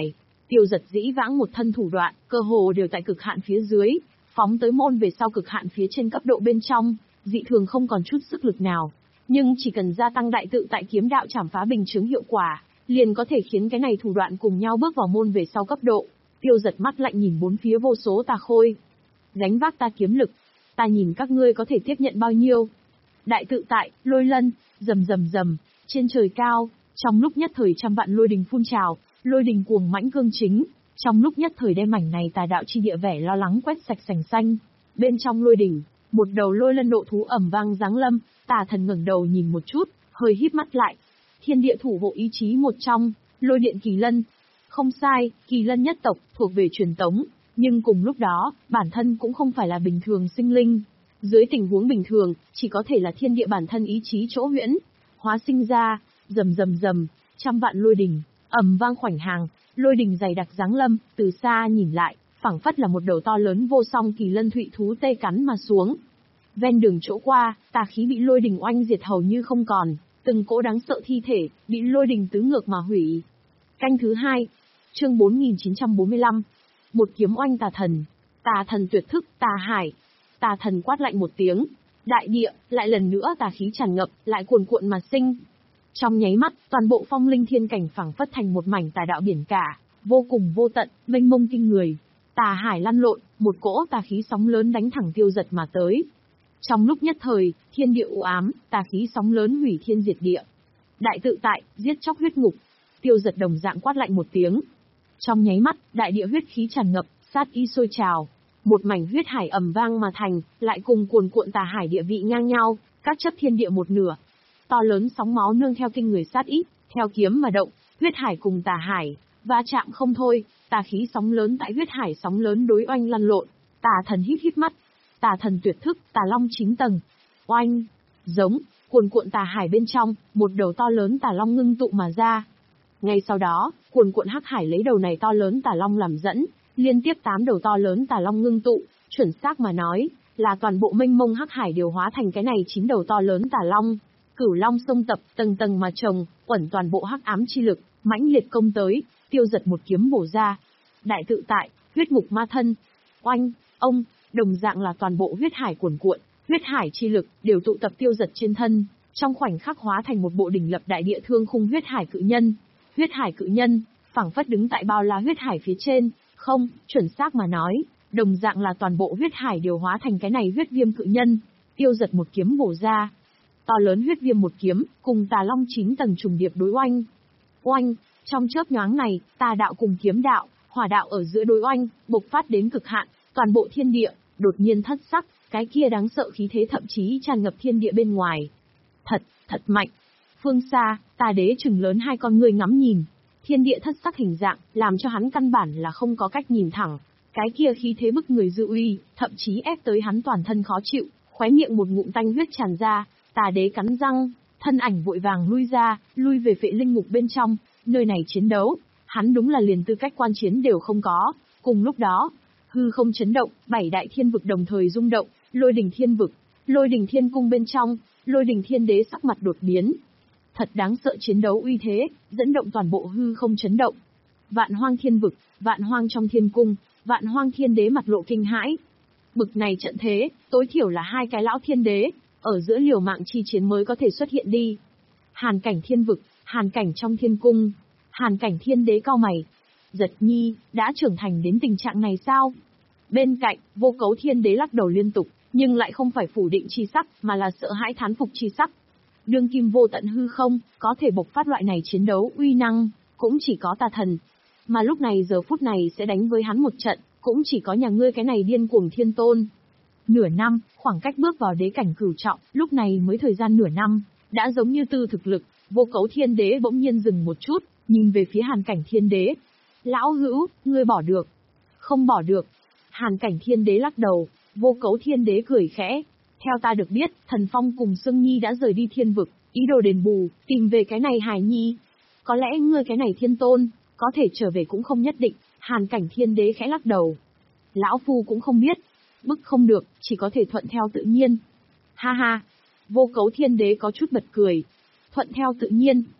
Tiêu Giật dĩ vãng một thân thủ đoạn, cơ hồ đều tại cực hạn phía dưới, phóng tới môn về sau cực hạn phía trên cấp độ bên trong, dị thường không còn chút sức lực nào. Nhưng chỉ cần gia tăng đại tự tại kiếm đạo trảm phá bình chứng hiệu quả, liền có thể khiến cái này thủ đoạn cùng nhau bước vào môn về sau cấp độ. Tiêu Giật mắt lạnh nhìn bốn phía vô số tà khôi. Gánh vác ta kiếm lực, ta nhìn các ngươi có thể tiếp nhận bao nhiêu. Đại tự tại, lôi lân, rầm rầm rầm, trên trời cao, trong lúc nhất thời trăm vạn lôi đình phun trào, lôi đình cuồng mãnh cương chính, trong lúc nhất thời đem mảnh này tà đạo chi địa vẻ lo lắng quét sạch sành xanh. Bên trong lôi đình, một đầu lôi lân độ thú ầm vang giáng lâm, Tà Thần ngẩng đầu nhìn một chút, hơi híp mắt lại. Thiên địa thủ hộ ý chí một trong, lôi điện kỳ lân. Không sai, kỳ lân nhất tộc, thuộc về truyền tống, nhưng cùng lúc đó, bản thân cũng không phải là bình thường sinh linh. Dưới tình huống bình thường, chỉ có thể là thiên địa bản thân ý chí chỗ huyễn, hóa sinh ra, rầm rầm rầm, trăm vạn lôi đình, ầm vang khoảnh hàng, lôi đình dày đặc giáng lâm, từ xa nhìn lại, phảng phất là một đầu to lớn vô song kỳ lân thụy thú tê cắn mà xuống. Ven đường chỗ qua, tà khí bị lôi đình oanh diệt hầu như không còn, từng cỗ đáng sợ thi thể, bị lôi đình tứ ngược mà hủy. Canh thứ hai, chương bốn nghìn chín trăm bốn mươi lăm, một kiếm oanh tà thần, tà thần tuyệt thức, tà hải. Tà thần quát lạnh một tiếng, đại địa, lại lần nữa tà khí tràn ngập, lại cuồn cuộn mà sinh. Trong nháy mắt, toàn bộ phong linh thiên cảnh phảng phất thành một mảnh tà đạo biển cả, vô cùng vô tận, mênh mông kinh người. Tà hải lăn lộn, một cỗ tà khí sóng lớn đánh thẳng Tiêu Giật mà tới. Trong lúc nhất thời, thiên địa u ám, tà khí sóng lớn hủy thiên diệt địa. Đại tự tại, giết chóc huyết ngục. Tiêu Giật đồng dạng quát lạnh một tiếng. Trong nháy mắt, đại địa huyết khí tràn ngập, sát ý sôi trào. Một mảnh huyết hải ầm vang mà thành, lại cùng cuồn cuộn tà hải địa vị ngang nhau, các chấp thiên địa một nửa. To lớn sóng máu nương theo kinh người sát ý, theo kiếm mà động, huyết hải cùng tà hải, va chạm không thôi, tà khí sóng lớn tại huyết hải sóng lớn đối oanh lăn lộn. Tà thần híp híp mắt, tà thần tuyệt thức, tà long chín tầng, oanh, giống, cuồn cuộn tà hải bên trong, một đầu to lớn tà long ngưng tụ mà ra. Ngay sau đó, cuồn cuộn hắc hải lấy đầu này to lớn tà long làm dẫn, liên tiếp tám đầu to lớn tà long ngưng tụ, chuẩn xác mà nói, là toàn bộ mênh mông hắc hải điều hóa thành cái này chín đầu to lớn tà long. Cửu long sông tập, tầng tầng mà trồng, quẩn toàn bộ hắc ám chi lực, mãnh liệt công tới, Tiêu Giật một kiếm bổ ra. Đại tự tại, huyết ngục ma thân, oanh, ông, đồng dạng là toàn bộ huyết hải cuồn cuộn, huyết hải chi lực đều tụ tập Tiêu Giật trên thân, trong khoảnh khắc hóa thành một bộ đỉnh lập đại địa thương khung huyết hải cự nhân. Huyết hải cự nhân, phảng phất đứng tại bao la huyết hải phía trên, không, chuẩn xác mà nói, đồng dạng là toàn bộ huyết hải điều hóa thành cái này huyết viêm cự nhân. Tiêu Giật một kiếm bổ ra. To lớn huyết viêm một kiếm, cùng tà long chín tầng trùng điệp đối oanh. Oanh, trong chớp nhoáng này, tà đạo cùng kiếm đạo, hỏa đạo ở giữa đối oanh, bộc phát đến cực hạn, toàn bộ thiên địa, đột nhiên thất sắc, cái kia đáng sợ khí thế thậm chí tràn ngập thiên địa bên ngoài. Thật, thật mạnh. Phương xa, tà đế trừng lớn hai con ngươi ngắm nhìn. Thiên địa thất sắc hình dạng, làm cho hắn căn bản là không có cách nhìn thẳng. Cái kia khí thế bức người dư uy, thậm chí ép tới hắn toàn thân khó chịu, khóe miệng một ngụm tanh huyết tràn ra. Tà đế cắn răng, thân ảnh vội vàng lui ra, lui về phệ linh ngục bên trong, nơi này chiến đấu, hắn đúng là liền tư cách quan chiến đều không có. Cùng lúc đó, hư không chấn động, bảy đại thiên vực đồng thời rung động, lôi đình thiên vực, lôi đình thiên cung bên trong, lôi đình thiên đế sắc mặt đột biến. Thật đáng sợ chiến đấu uy thế, dẫn động toàn bộ hư không chấn động. Vạn hoang thiên vực, vạn hoang trong thiên cung, vạn hoang thiên đế mặt lộ kinh hãi. Bực này trận thế, tối thiểu là hai cái lão thiên đế, ở giữa liều mạng chi chiến mới có thể xuất hiện đi. Hàn cảnh thiên vực, hàn cảnh trong thiên cung, hàn cảnh thiên đế cau mày. Giật nhi, đã trưởng thành đến tình trạng này sao? Bên cạnh, vô cấu thiên đế lắc đầu liên tục, nhưng lại không phải phủ định chi sắc, mà là sợ hãi thán phục chi sắc. Đương kim vô tận hư không, có thể bộc phát loại này chiến đấu uy năng, cũng chỉ có tà thần. Mà lúc này giờ phút này sẽ đánh với hắn một trận, cũng chỉ có nhà ngươi cái này điên cuồng thiên tôn. Nửa năm, khoảng cách bước vào đế cảnh cửu trọng, lúc này mới thời gian nửa năm, đã giống như tư thực lực, vô cấu thiên đế bỗng nhiên dừng một chút, nhìn về phía hàn cảnh thiên đế. Lão hữu, ngươi bỏ được. Không bỏ được. Hàn cảnh thiên đế lắc đầu, vô cấu thiên đế cười khẽ. Theo ta được biết, Thần Phong cùng Sương Nhi đã rời đi thiên vực, ý đồ đền bù, tìm về cái này hài nhi. Có lẽ ngươi cái này thiên tôn, có thể trở về cũng không nhất định, hàn cảnh thiên đế khẽ lắc đầu. Lão phu cũng không biết. Bức không được, chỉ có thể thuận theo tự nhiên. Ha ha, vô cấu thiên đế có chút bật cười. Thuận theo tự nhiên.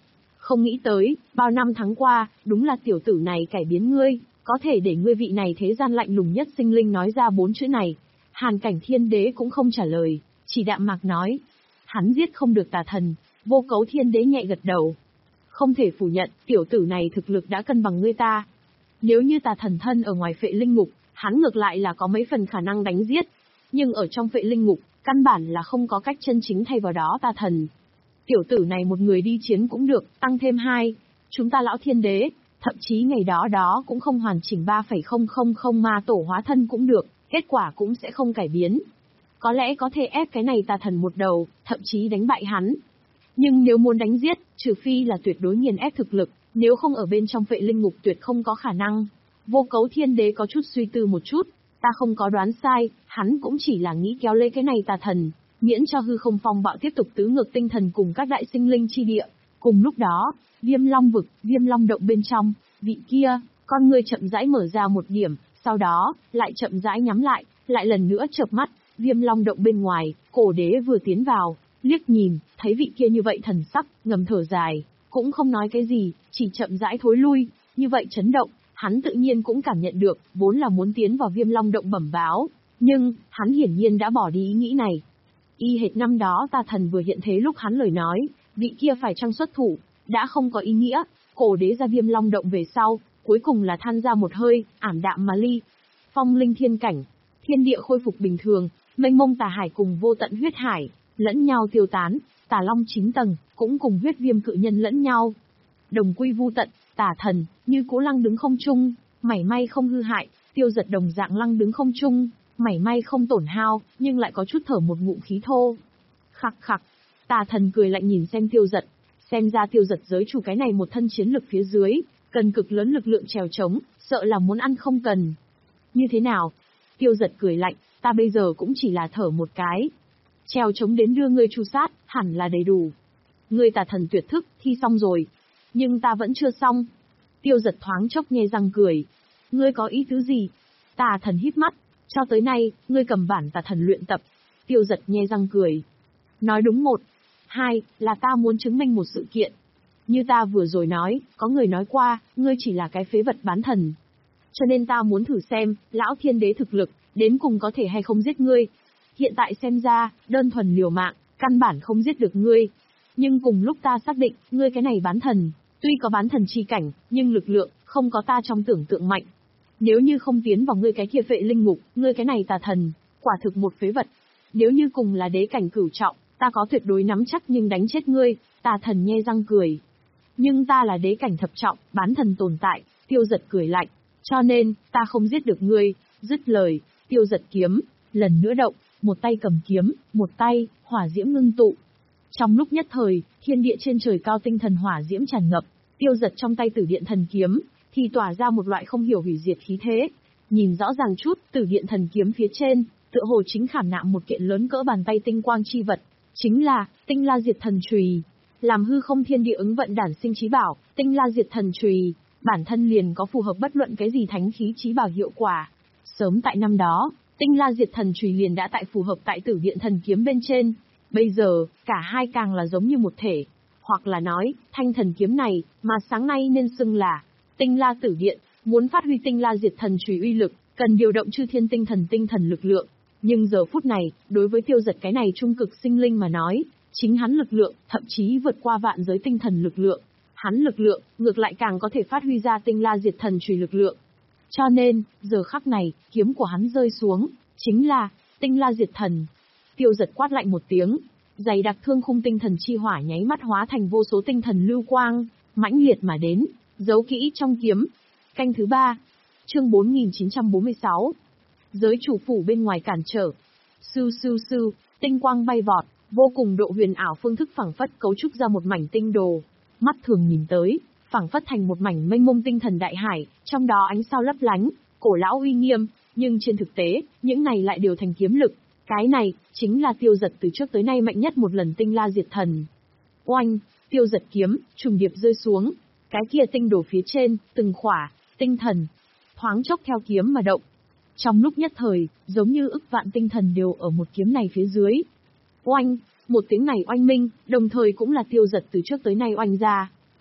Không nghĩ tới, bao năm tháng qua, đúng là tiểu tử này cải biến ngươi, có thể để ngươi vị này thế gian lạnh lùng nhất sinh linh nói ra bốn chữ này. Hàn Cảnh Thiên Đế cũng không trả lời, chỉ đạm mạc nói. Hắn giết không được tà thần. Vô Cấu Thiên Đế nhẹ gật đầu. Không thể phủ nhận, tiểu tử này thực lực đã cân bằng ngươi ta. Nếu như tà thần thân ở ngoài Phệ Linh Ngục, hắn ngược lại là có mấy phần khả năng đánh giết. Nhưng ở trong Phệ Linh Ngục, căn bản là không có cách chân chính thay vào đó tà thần. Tiểu tử này một người đi chiến cũng được, tăng thêm hai. Chúng ta lão thiên đế, thậm chí ngày đó đó cũng không hoàn chỉnh ba phẩy không không không ma tổ hóa thân cũng được, kết quả cũng sẽ không cải biến. Có lẽ có thể ép cái này tà thần một đầu, thậm chí đánh bại hắn. Nhưng nếu muốn đánh giết, trừ phi là tuyệt đối nghiền ép thực lực, nếu không ở bên trong Phệ Linh Ngục tuyệt không có khả năng. Vô Cấu Thiên Đế có chút suy tư một chút, ta không có đoán sai, hắn cũng chỉ là nghĩ kéo lấy cái này tà thần, miễn cho hư không phong bạo tiếp tục tứ ngược tinh thần cùng các đại sinh linh chi địa. Cùng lúc đó, Viêm Long vực, Viêm Long động bên trong, vị kia, con người chậm rãi mở ra một điểm, sau đó, lại chậm rãi nhắm lại, lại lần nữa chợp mắt, Viêm Long động bên ngoài, Cổ Đế vừa tiến vào, liếc nhìn, thấy vị kia như vậy thần sắc, ngầm thở dài, cũng không nói cái gì, chỉ chậm rãi thối lui, như vậy chấn động, hắn tự nhiên cũng cảm nhận được, vốn là muốn tiến vào Viêm Long động bẩm báo, nhưng, hắn hiển nhiên đã bỏ đi ý nghĩ này. Y hệt năm đó tà thần vừa hiện thế lúc hắn lời nói, vị kia phải chăng xuất thủ, đã không có ý nghĩa, Cổ Đế ra Viêm Long động về sau, cuối cùng là than ra một hơi, ảm đạm mà ly. Phong linh thiên cảnh, thiên địa khôi phục bình thường, mênh mông tà hải cùng vô tận huyết hải, lẫn nhau tiêu tán, tà long chín tầng, cũng cùng huyết viêm cự nhân lẫn nhau. Đồng quy vu tận, tà thần, như cũ lăng đứng không trung, mảy may không hư hại, Tiêu Giật đồng dạng lăng đứng không trung, mảy may không tổn hao, nhưng lại có chút thở một ngụm khí thô. Khặc khặc, tà thần cười lạnh nhìn xem Tiêu Giật, xem ra Tiêu Giật giới chủ cái này một thân chiến lực phía dưới, cần cực lớn lực lượng trèo trống, sợ là muốn ăn không cần. Như thế nào? Tiêu Giật cười lạnh, ta bây giờ cũng chỉ là thở một cái. Trèo trống đến đưa ngươi chu sát, hẳn là đầy đủ. Ngươi tà thần tuyệt thức, thi xong rồi. Nhưng ta vẫn chưa xong. Tiêu Giật thoáng chốc nhe răng cười. Ngươi có ý tứ gì? Tà thần híp mắt. Cho tới nay, ngươi cầm bản tà thần luyện tập. Tiêu Giật nhe răng cười. Nói đúng một. Hai, là ta muốn chứng minh một sự kiện. Như ta vừa rồi nói, có người nói qua, ngươi chỉ là cái phế vật bán thần. Cho nên ta muốn thử xem, lão thiên đế thực lực, đến cùng có thể hay không giết ngươi. Hiện tại xem ra, đơn thuần liều mạng, căn bản không giết được ngươi. Nhưng cùng lúc ta xác định, ngươi cái này bán thần, tuy có bán thần chi cảnh, nhưng lực lượng, không có ta trong tưởng tượng mạnh. Nếu như không tiến vào ngươi cái kia Phệ Linh Ngục, ngươi cái này tà thần, quả thực một phế vật. Nếu như cùng là đế cảnh cửu trọng, ta có tuyệt đối nắm chắc nhưng đánh chết ngươi, tà thần nhe răng cười. Nhưng ta là đế cảnh thập trọng, bán thần tồn tại, Tiêu Giật cười lạnh. Cho nên, ta không giết được ngươi, dứt lời, Tiêu Giật kiếm, lần nữa động, một tay cầm kiếm, một tay, hỏa diễm ngưng tụ. Trong lúc nhất thời, thiên địa trên trời cao tinh thần hỏa diễm tràn ngập, Tiêu Giật trong tay Tử Điện Thần Kiếm, thì tỏa ra một loại không hiểu hủy diệt khí thế. Nhìn rõ ràng chút, Tử Điện Thần Kiếm phía trên, tựa hồ chính khảm nạm một kiện lớn cỡ bàn tay tinh quang chi vật, chính là Tinh La Diệt Thần Chùy. Làm hư không thiên địa ứng vận đản sinh chí bảo, Tinh La Diệt Thần Chùy, bản thân liền có phù hợp bất luận cái gì thánh khí chí bảo hiệu quả. Sớm tại năm đó, Tinh La Diệt Thần Chùy liền đã tại phù hợp tại Tử Điện Thần Kiếm bên trên. Bây giờ, cả hai càng là giống như một thể. Hoặc là nói, thanh thần kiếm này, mà sáng nay nên xưng là Tinh La Tử Điện, muốn phát huy Tinh La Diệt Thần Chùy uy lực, cần điều động chư thiên tinh thần tinh thần lực lượng. Nhưng giờ phút này, đối với Tiêu Giật cái này trung cực sinh linh mà nói, chính hắn lực lượng, thậm chí vượt qua vạn giới tinh thần lực lượng. Hắn lực lượng, ngược lại càng có thể phát huy ra Tinh La Diệt Thần Chùy lực lượng. Cho nên, giờ khắc này, kiếm của hắn rơi xuống, chính là Tinh La Diệt Thần. Tiêu Giật quát lạnh một tiếng, dày đặc thương khung tinh thần chi hỏa nháy mắt hóa thành vô số tinh thần lưu quang, mãnh liệt mà đến, giấu kỹ trong kiếm. Canh thứ ba, chương bốn nghìn chín trăm bốn mươi sáu. Giới chủ phủ bên ngoài cản trở. Sưu sưu sưu, tinh quang bay vọt, vô cùng độ huyền ảo phương thức phảng phất cấu trúc ra một mảnh tinh đồ. Mắt thường nhìn tới, phảng phất thành một mảnh mênh mông tinh thần đại hải, trong đó ánh sao lấp lánh, cổ lão uy nghiêm, nhưng trên thực tế, những này lại đều thành kiếm lực. Cái này, chính là Tiêu Giật từ trước tới nay mạnh nhất một lần Tinh La Diệt Thần. Oanh, Tiêu Giật kiếm, trùng điệp rơi xuống. Cái kia tinh đồ phía trên, từng khỏa, tinh thần, thoáng chốc theo kiếm mà động. Trong lúc nhất thời, giống như ức vạn tinh thần đều ở một kiếm này phía dưới. Oanh, một tiếng này oanh minh, đồng thời cũng là Tiêu Giật từ trước tới nay oanh ra.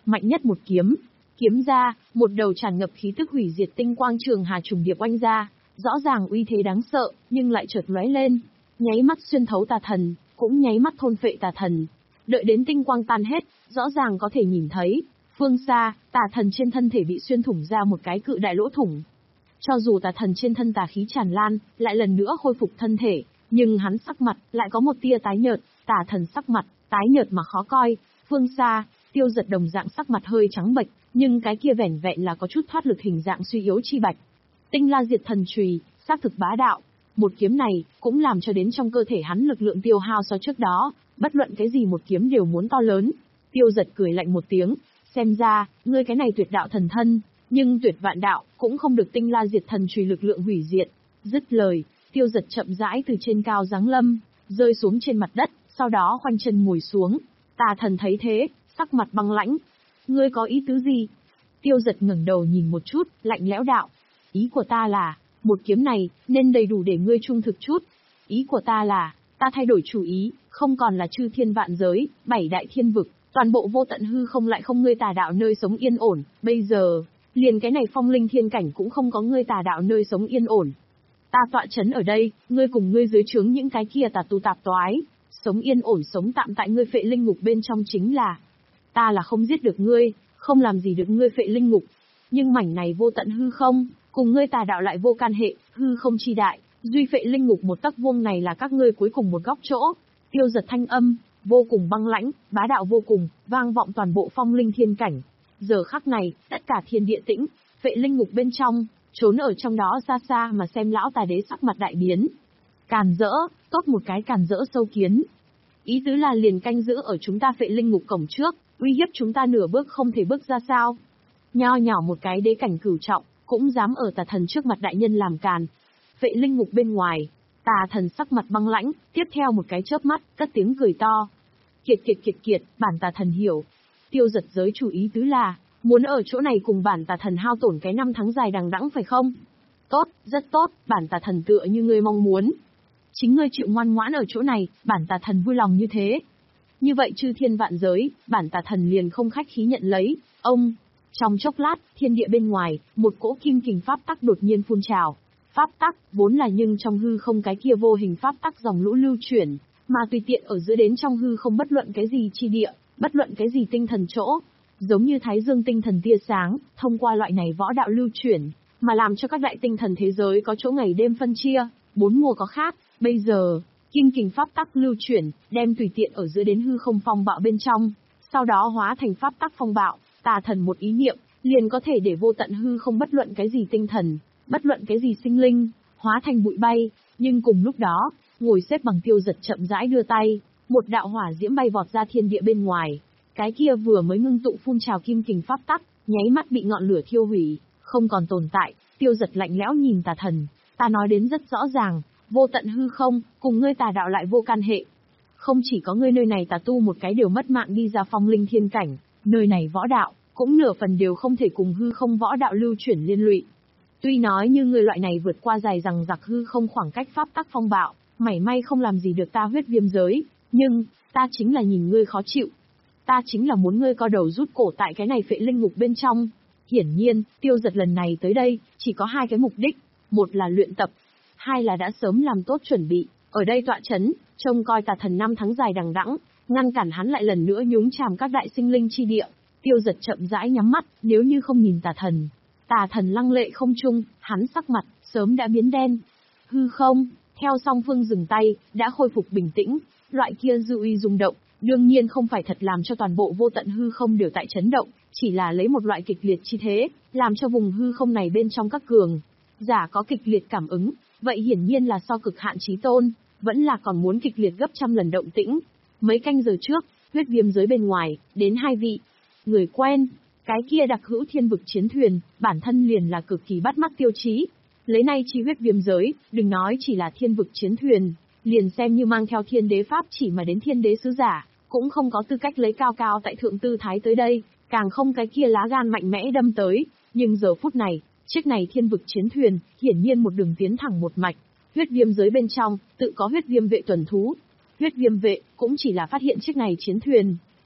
Mạnh nhất một kiếm. Kiếm ra, một đầu tràn ngập khí tức hủy diệt tinh quang trường hà trùng điệp oanh ra, rõ ràng uy thế đáng sợ, nhưng lại chợt lóe lên, nháy mắt xuyên thấu tà thần, cũng nháy mắt thôn phệ tà thần. Đợi đến tinh quang tan hết, rõ ràng có thể nhìn thấy, phương xa, tà thần trên thân thể bị xuyên thủng ra một cái cự đại lỗ thủng. Cho dù tà thần trên thân tà khí tràn lan, lại lần nữa khôi phục thân thể, nhưng hắn sắc mặt lại có một tia tái nhợt, tà thần sắc mặt tái nhợt mà khó coi. Phương xa, Tiêu Giật đồng dạng sắc mặt hơi trắng bệch, nhưng cái kia vẻn vẹn là có chút thoát lực hình dạng suy yếu chi bạch. Tinh La Diệt Thần Chùy, xác thực bá đạo. Một kiếm này cũng làm cho đến trong cơ thể hắn lực lượng tiêu hao so trước đó, bất luận cái gì một kiếm đều muốn to lớn. Tiêu Giật cười lạnh một tiếng, xem ra, ngươi cái này tuyệt đạo thần thân, nhưng tuyệt vạn đạo cũng không được Tinh La Diệt Thần Chùy lực lượng hủy diệt. Dứt lời, Tiêu Giật chậm rãi từ trên cao giáng lâm, rơi xuống trên mặt đất, sau đó khoanh chân ngồi xuống. Tà thần thấy thế, sắc mặt băng lãnh. Ngươi có ý tứ gì? Tiêu Giật ngẩng đầu nhìn một chút, lạnh lẽo đạo. Ý của ta là, một kiếm này, nên đầy đủ để ngươi trung thực chút. Ý của ta là, ta thay đổi chủ ý, không còn là chư thiên vạn giới, bảy đại thiên vực, toàn bộ vô tận hư không lại không ngươi tà đạo nơi sống yên ổn, bây giờ, liền cái này phong linh thiên cảnh cũng không có ngươi tà đạo nơi sống yên ổn. Ta tọa chấn ở đây, ngươi cùng ngươi dưới trướng những cái kia tà tu tạp toái, sống yên ổn sống tạm tại ngươi phệ linh ngục bên trong chính là, ta là không giết được ngươi, không làm gì được ngươi phệ linh ngục, nhưng mảnh này vô tận hư không, cùng ngươi tà đạo lại vô can hệ, hư không chi đại, duy phệ linh ngục một tấc vuông này là các ngươi cuối cùng một góc chỗ. Tiêu Giật thanh âm, vô cùng băng lãnh, bá đạo vô cùng, vang vọng toàn bộ phong linh thiên cảnh. Giờ khắc này, tất cả thiên địa tĩnh, phệ linh ngục bên trong, trốn ở trong đó xa xa mà xem lão tà đế sắc mặt đại biến. Càn rỡ, tốt một cái càn rỡ sâu kiến. Ý tứ là liền canh giữ ở chúng ta phệ linh ngục cổng trước, uy hiếp chúng ta nửa bước không thể bước ra sao. Nho nhỏ một cái đế cảnh cửu trọng, cũng dám ở tà thần trước mặt đại nhân làm càn. Phệ linh ngục bên ngoài, tà thần sắc mặt băng lãnh, tiếp theo một cái chớp mắt, cất tiếng cười to. Kiệt kiệt kiệt kiệt, bản tà thần hiểu. Tiêu Giật giới chủ ý tứ là, muốn ở chỗ này cùng bản tà thần hao tổn cái năm tháng dài đằng đẵng phải không? Tốt, rất tốt, bản tà thần tựa như ngươi mong muốn. Chính ngươi chịu ngoan ngoãn ở chỗ này, bản tà thần vui lòng như thế. Như vậy chư thiên vạn giới, bản tà thần liền không khách khí nhận lấy. Ông, trong chốc lát, thiên địa bên ngoài, một cỗ kim kình pháp tắc đột nhiên phun trào. Pháp tắc, vốn là nhưng trong hư không cái kia vô hình pháp tắc dòng lũ lưu chuyển, mà tùy tiện ở giữa đến trong hư không bất luận cái gì chi địa, bất luận cái gì tinh thần chỗ. Giống như thái dương tinh thần tia sáng, thông qua loại này võ đạo lưu chuyển, mà làm cho các đại tinh thần thế giới có chỗ ngày đêm phân chia, bốn mùa có khác. Bây giờ, kim kình pháp tắc lưu chuyển, đem tùy tiện ở giữa đến hư không phong bạo bên trong, sau đó hóa thành pháp tắc phong bạo, tà thần một ý niệm, liền có thể để vô tận hư không bất luận cái gì tinh thần, bất luận cái gì sinh linh, hóa thành bụi bay. Nhưng cùng lúc đó, ngồi xếp bằng Tiêu Giật chậm rãi đưa tay, một đạo hỏa diễm bay vọt ra thiên địa bên ngoài. Cái kia vừa mới ngưng tụ phun trào kim kình pháp tắc, nháy mắt bị ngọn lửa thiêu hủy, không còn tồn tại. Tiêu Giật lạnh lẽo nhìn tà thần, ta nói đến rất rõ ràng, vô tận hư không, cùng ngươi tà đạo lại vô can hệ. Không chỉ có ngươi nơi này tà tu một cái đều mất mạng đi ra phong linh thiên cảnh, nơi này võ đạo, cũng nửa phần đều không thể cùng hư không võ đạo lưu chuyển liên lụy. Tuy nói như ngươi loại này vượt qua dài rằng giặc hư không khoảng cách pháp tắc phong bạo, mảy may không làm gì được ta huyết viêm giới, nhưng, ta chính là nhìn ngươi khó chịu. Ta chính là muốn ngươi co đầu rút cổ tại cái này phệ linh ngục bên trong. Hiển nhiên, Tiêu Giật lần này tới đây, chỉ có hai cái mục đích, một là luyện tập, hai là đã sớm làm tốt chuẩn bị, ở đây tọa chấn, trông coi tà thần năm tháng dài đằng đẵng, ngăn cản hắn lại lần nữa nhúng chàm các đại sinh linh chi địa. Tiêu Giật chậm rãi nhắm mắt, nếu như không nhìn tà thần, tà thần lăng lệ không trung, hắn sắc mặt sớm đã biến đen. Hư không, theo song phương dừng tay, đã khôi phục bình tĩnh, loại kia dư uy rung động, đương nhiên không phải thật làm cho toàn bộ vô tận hư không đều tại chấn động, chỉ là lấy một loại kịch liệt chi thế, làm cho vùng hư không này bên trong các cường giả có kịch liệt cảm ứng, vậy hiển nhiên là so cực hạn chí tôn, vẫn là còn muốn kịch liệt gấp trăm lần động tĩnh. Mấy canh giờ trước, huyết viêm giới bên ngoài, đến hai vị người quen, cái kia đặc hữu thiên vực chiến thuyền, bản thân liền là cực kỳ bắt mắt tiêu chí. Lấy nay chi huyết viêm giới, đừng nói chỉ là thiên vực chiến thuyền, liền xem như mang theo thiên đế pháp chỉ mà đến thiên đế sứ giả, cũng không có tư cách lấy cao cao tại thượng tư thái tới đây, càng không cái kia lá gan mạnh mẽ đâm tới. Nhưng giờ phút này, chiếc này thiên vực chiến thuyền, hiển nhiên một đường tiến thẳng một mạch. Huyết viêm giới bên trong, tự có huyết viêm vệ tuần thú. Huyết viêm vệ, cũng chỉ là phát hiện chiếc này chiến thuyền.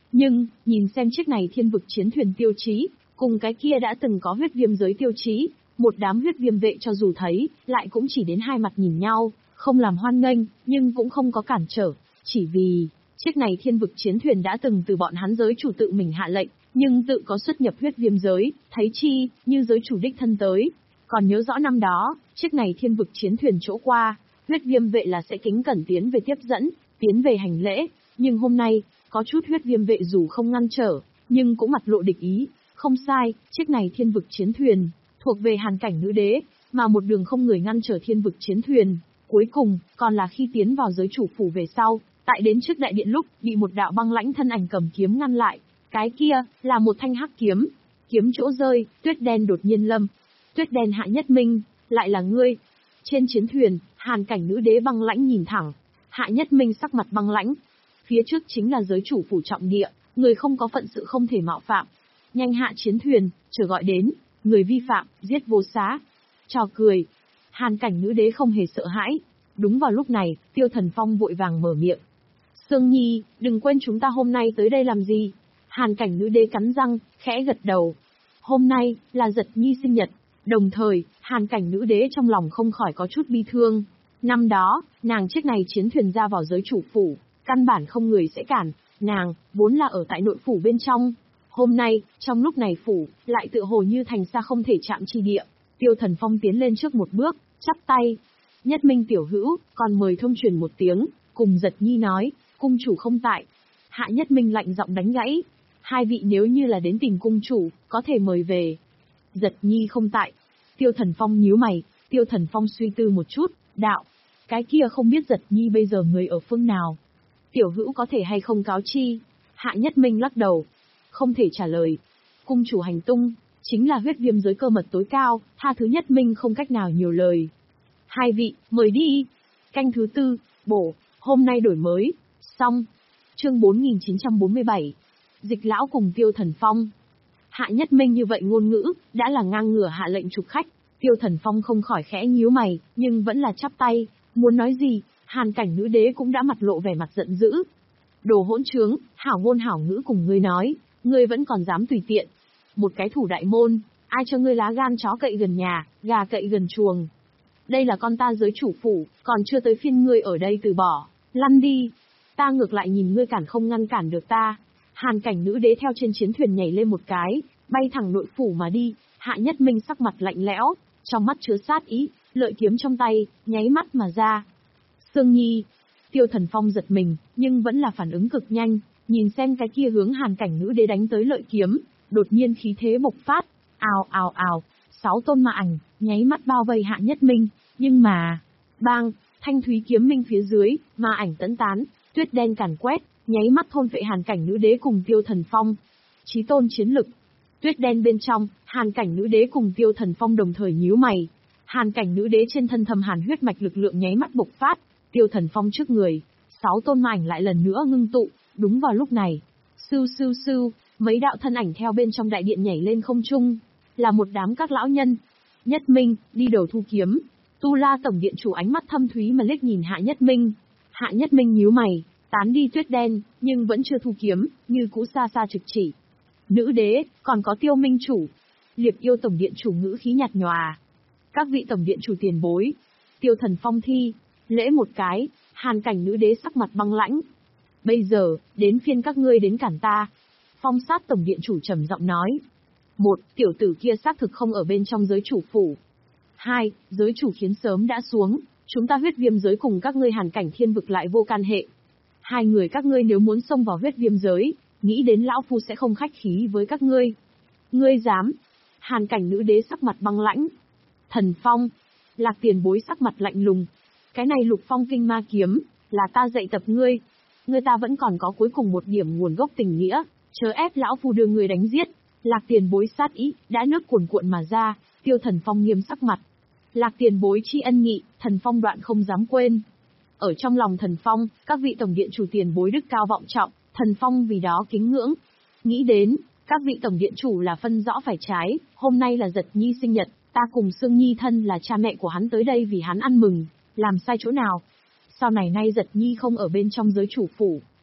Nhưng, nhìn xem chiếc này thiên vực chiến thuyền tiêu chí, cùng cái kia đã từng có huyết viêm giới tiêu chí, một đám huyết viêm vệ cho dù thấy, lại cũng chỉ đến hai mặt nhìn nhau, không làm hoan nghênh, nhưng cũng không có cản trở, chỉ vì, chiếc này thiên vực chiến thuyền đã từng từ bọn hắn giới chủ tự mình hạ lệnh, nhưng tự có xuất nhập huyết viêm giới, thấy chi, như giới chủ đích thân tới. Còn nhớ rõ năm đó, chiếc này thiên vực chiến thuyền chỗ qua, huyết viêm vệ là sẽ kính cẩn tiến về tiếp dẫn, tiến về hành lễ, nhưng hôm nay, có chút huyết viêm vệ dù không ngăn trở, nhưng cũng mặt lộ địch ý, không sai, chiếc này thiên vực chiến thuyền, thuộc về hàn cảnh nữ đế, mà một đường không người ngăn trở thiên vực chiến thuyền, cuối cùng, còn là khi tiến vào giới chủ phủ về sau, tại đến trước đại điện lúc, bị một đạo băng lãnh thân ảnh cầm kiếm ngăn lại, cái kia, là một thanh hắc kiếm, kiếm chỗ rơi, tuyết đen đột nhiên lâm, tuyết đen Hạ Nhất Minh, lại là ngươi. Trên chiến thuyền, hàn cảnh nữ đế băng lãnh nhìn thẳng, Hạ Nhất Minh sắc mặt băng lãnh, phía trước chính là giới chủ phủ trọng địa, người không có phận sự không thể mạo phạm. Nhanh hạ chiến thuyền, chờ gọi đến, người vi phạm, giết vô xá. Trò cười. Hàn cảnh nữ đế không hề sợ hãi. Đúng vào lúc này, Tiêu Thần Phong vội vàng mở miệng. Sương Nhi, đừng quên chúng ta hôm nay tới đây làm gì. Hàn cảnh nữ đế cắn răng, khẽ gật đầu. Hôm nay, là Giật Nhi sinh nhật. Đồng thời, hàn cảnh nữ đế trong lòng không khỏi có chút bi thương. Năm đó, nàng chiếc này chiến thuyền ra vào giới chủ phủ, căn bản không người sẽ cản, nàng, vốn là ở tại nội phủ bên trong. Hôm nay, trong lúc này phủ, lại tựa hồ như thành xa không thể chạm chi địa. Tiêu Thần Phong tiến lên trước một bước, chắp tay. Nhất Minh tiểu hữu, còn mời thông truyền một tiếng, cùng Giật Nhi nói, cung chủ không tại. Hạ Nhất Minh lạnh giọng đánh gãy. Hai vị nếu như là đến tìm cung chủ, có thể mời về. Giật Nhi không tại. Tiêu Thần Phong nhíu mày, Tiêu Thần Phong suy tư một chút, đạo. Cái kia không biết Giật Nhi bây giờ người ở phương nào. Tiểu hữu có thể hay không cáo chi? Hạ Nhất Minh lắc đầu. Không thể trả lời. Cung chủ hành tung, chính là huyết viêm giới cơ mật tối cao, tha thứ Nhất Minh không cách nào nhiều lời. Hai vị, mời đi. Canh thứ tư, bổ, hôm nay đổi mới, xong. Chương bốn nghìn chín trăm bốn mươi bảy. Dịch lão cùng Tiêu Thần Phong. Hạ Nhất Minh như vậy ngôn ngữ, đã là ngang ngửa hạ lệnh trục khách. Tiêu Thần Phong không khỏi khẽ nhíu mày, nhưng vẫn là chắp tay, muốn nói gì, hàn cảnh nữ đế cũng đã mặt lộ vẻ mặt giận dữ. Đồ hỗn trướng, hảo ngôn hảo ngữ cùng ngươi nói, ngươi vẫn còn dám tùy tiện. Một cái thủ đại môn, ai cho ngươi lá gan chó cậy gần nhà, gà cậy gần chuồng. Đây là con ta giới chủ phủ, còn chưa tới phiên ngươi ở đây từ bỏ, lăn đi. Ta ngược lại nhìn ngươi cản không ngăn cản được ta. Hàn cảnh nữ đế theo trên chiến thuyền nhảy lên một cái, bay thẳng nội phủ mà đi. Hạ Nhất Minh sắc mặt lạnh lẽo, trong mắt chứa sát ý, lợi kiếm trong tay, nháy mắt mà ra. Sương Nhi. Tiêu Thần Phong giật mình, nhưng vẫn là phản ứng cực nhanh, nhìn xem cái kia hướng hàn cảnh nữ đế đánh tới lợi kiếm, đột nhiên khí thế bộc phát, ào ào ào, sáu tôn ma ảnh, nháy mắt bao vây Hạ Nhất Minh, nhưng mà, bang, thanh thúy kiếm minh phía dưới, ma ảnh tấn tán, tuyết đen càn quét, nháy mắt thôn phệ hàn cảnh nữ đế cùng Tiêu Thần Phong. Chí tôn chiến lực. Tuyết đen bên trong, hàn cảnh nữ đế cùng Tiêu Thần Phong đồng thời nhíu mày. Hàn cảnh nữ đế trên thân thầm hàn huyết mạch lực lượng nháy mắt bộc phát, Tiêu Thần Phong trước người, sáu tôn ma ảnh lại lần nữa ngưng tụ, đúng vào lúc này. Sưu sưu sưu, mấy đạo thân ảnh theo bên trong đại điện nhảy lên không trung, là một đám các lão nhân. Nhất Minh, đi đầu thu kiếm. Tu La tổng điện chủ ánh mắt thâm thúy mà liếc nhìn Hạ Nhất Minh. Hạ Nhất Minh nhíu mày, tán đi tuyết đen, nhưng vẫn chưa thu kiếm, như cũ xa xa trực chỉ. Nữ đế, còn có Tiêu Minh chủ. Liệp yêu tổng điện chủ ngữ khí nhạt nhòa. Các vị tổng điện chủ tiền bối. Tiêu Thần Phong thi, lễ một cái, hàn cảnh nữ đế sắc mặt băng lãnh. Bây giờ, đến phiên các ngươi đến cản ta. Phong sát tổng điện chủ trầm giọng nói. Một, tiểu tử kia xác thực không ở bên trong giới chủ phủ. Hai, giới chủ khiến sớm đã xuống, chúng ta huyết viêm giới cùng các ngươi hàn cảnh thiên vực lại vô can hệ. Hai người các ngươi nếu muốn xông vào huyết viêm giới, nghĩ đến lão phu sẽ không khách khí với các ngươi. Ngươi dám? Hàn cảnh nữ đế sắc mặt băng lãnh. Thần Phong. Lạc tiền bối sắc mặt lạnh lùng. Cái này lục phong kinh ma kiếm, là ta dạy tập ngươi. Ngươi ta vẫn còn có cuối cùng một điểm nguồn gốc tình nghĩa, chớ ép lão phu đưa ngươi đánh giết. Lạc tiền bối sát ý, đã nước cuồn cuộn mà ra, Tiêu Thần Phong nghiêm sắc mặt. Lạc tiền bối tri ân nghị, Thần Phong đoạn không dám quên. Ở trong lòng Thần Phong, các vị tổng điện chủ tiền bối đức cao vọng trọng, Thần Phong vì đó kính ngưỡng. Nghĩ đến, các vị tổng điện chủ là phân rõ phải trái, hôm nay là Giật Nhi sinh nhật, ta cùng Sương Nhi thân là cha mẹ của hắn tới đây vì hắn ăn mừng, làm sai chỗ nào. Sau này nay Giật Nhi không ở bên trong giới chủ phủ,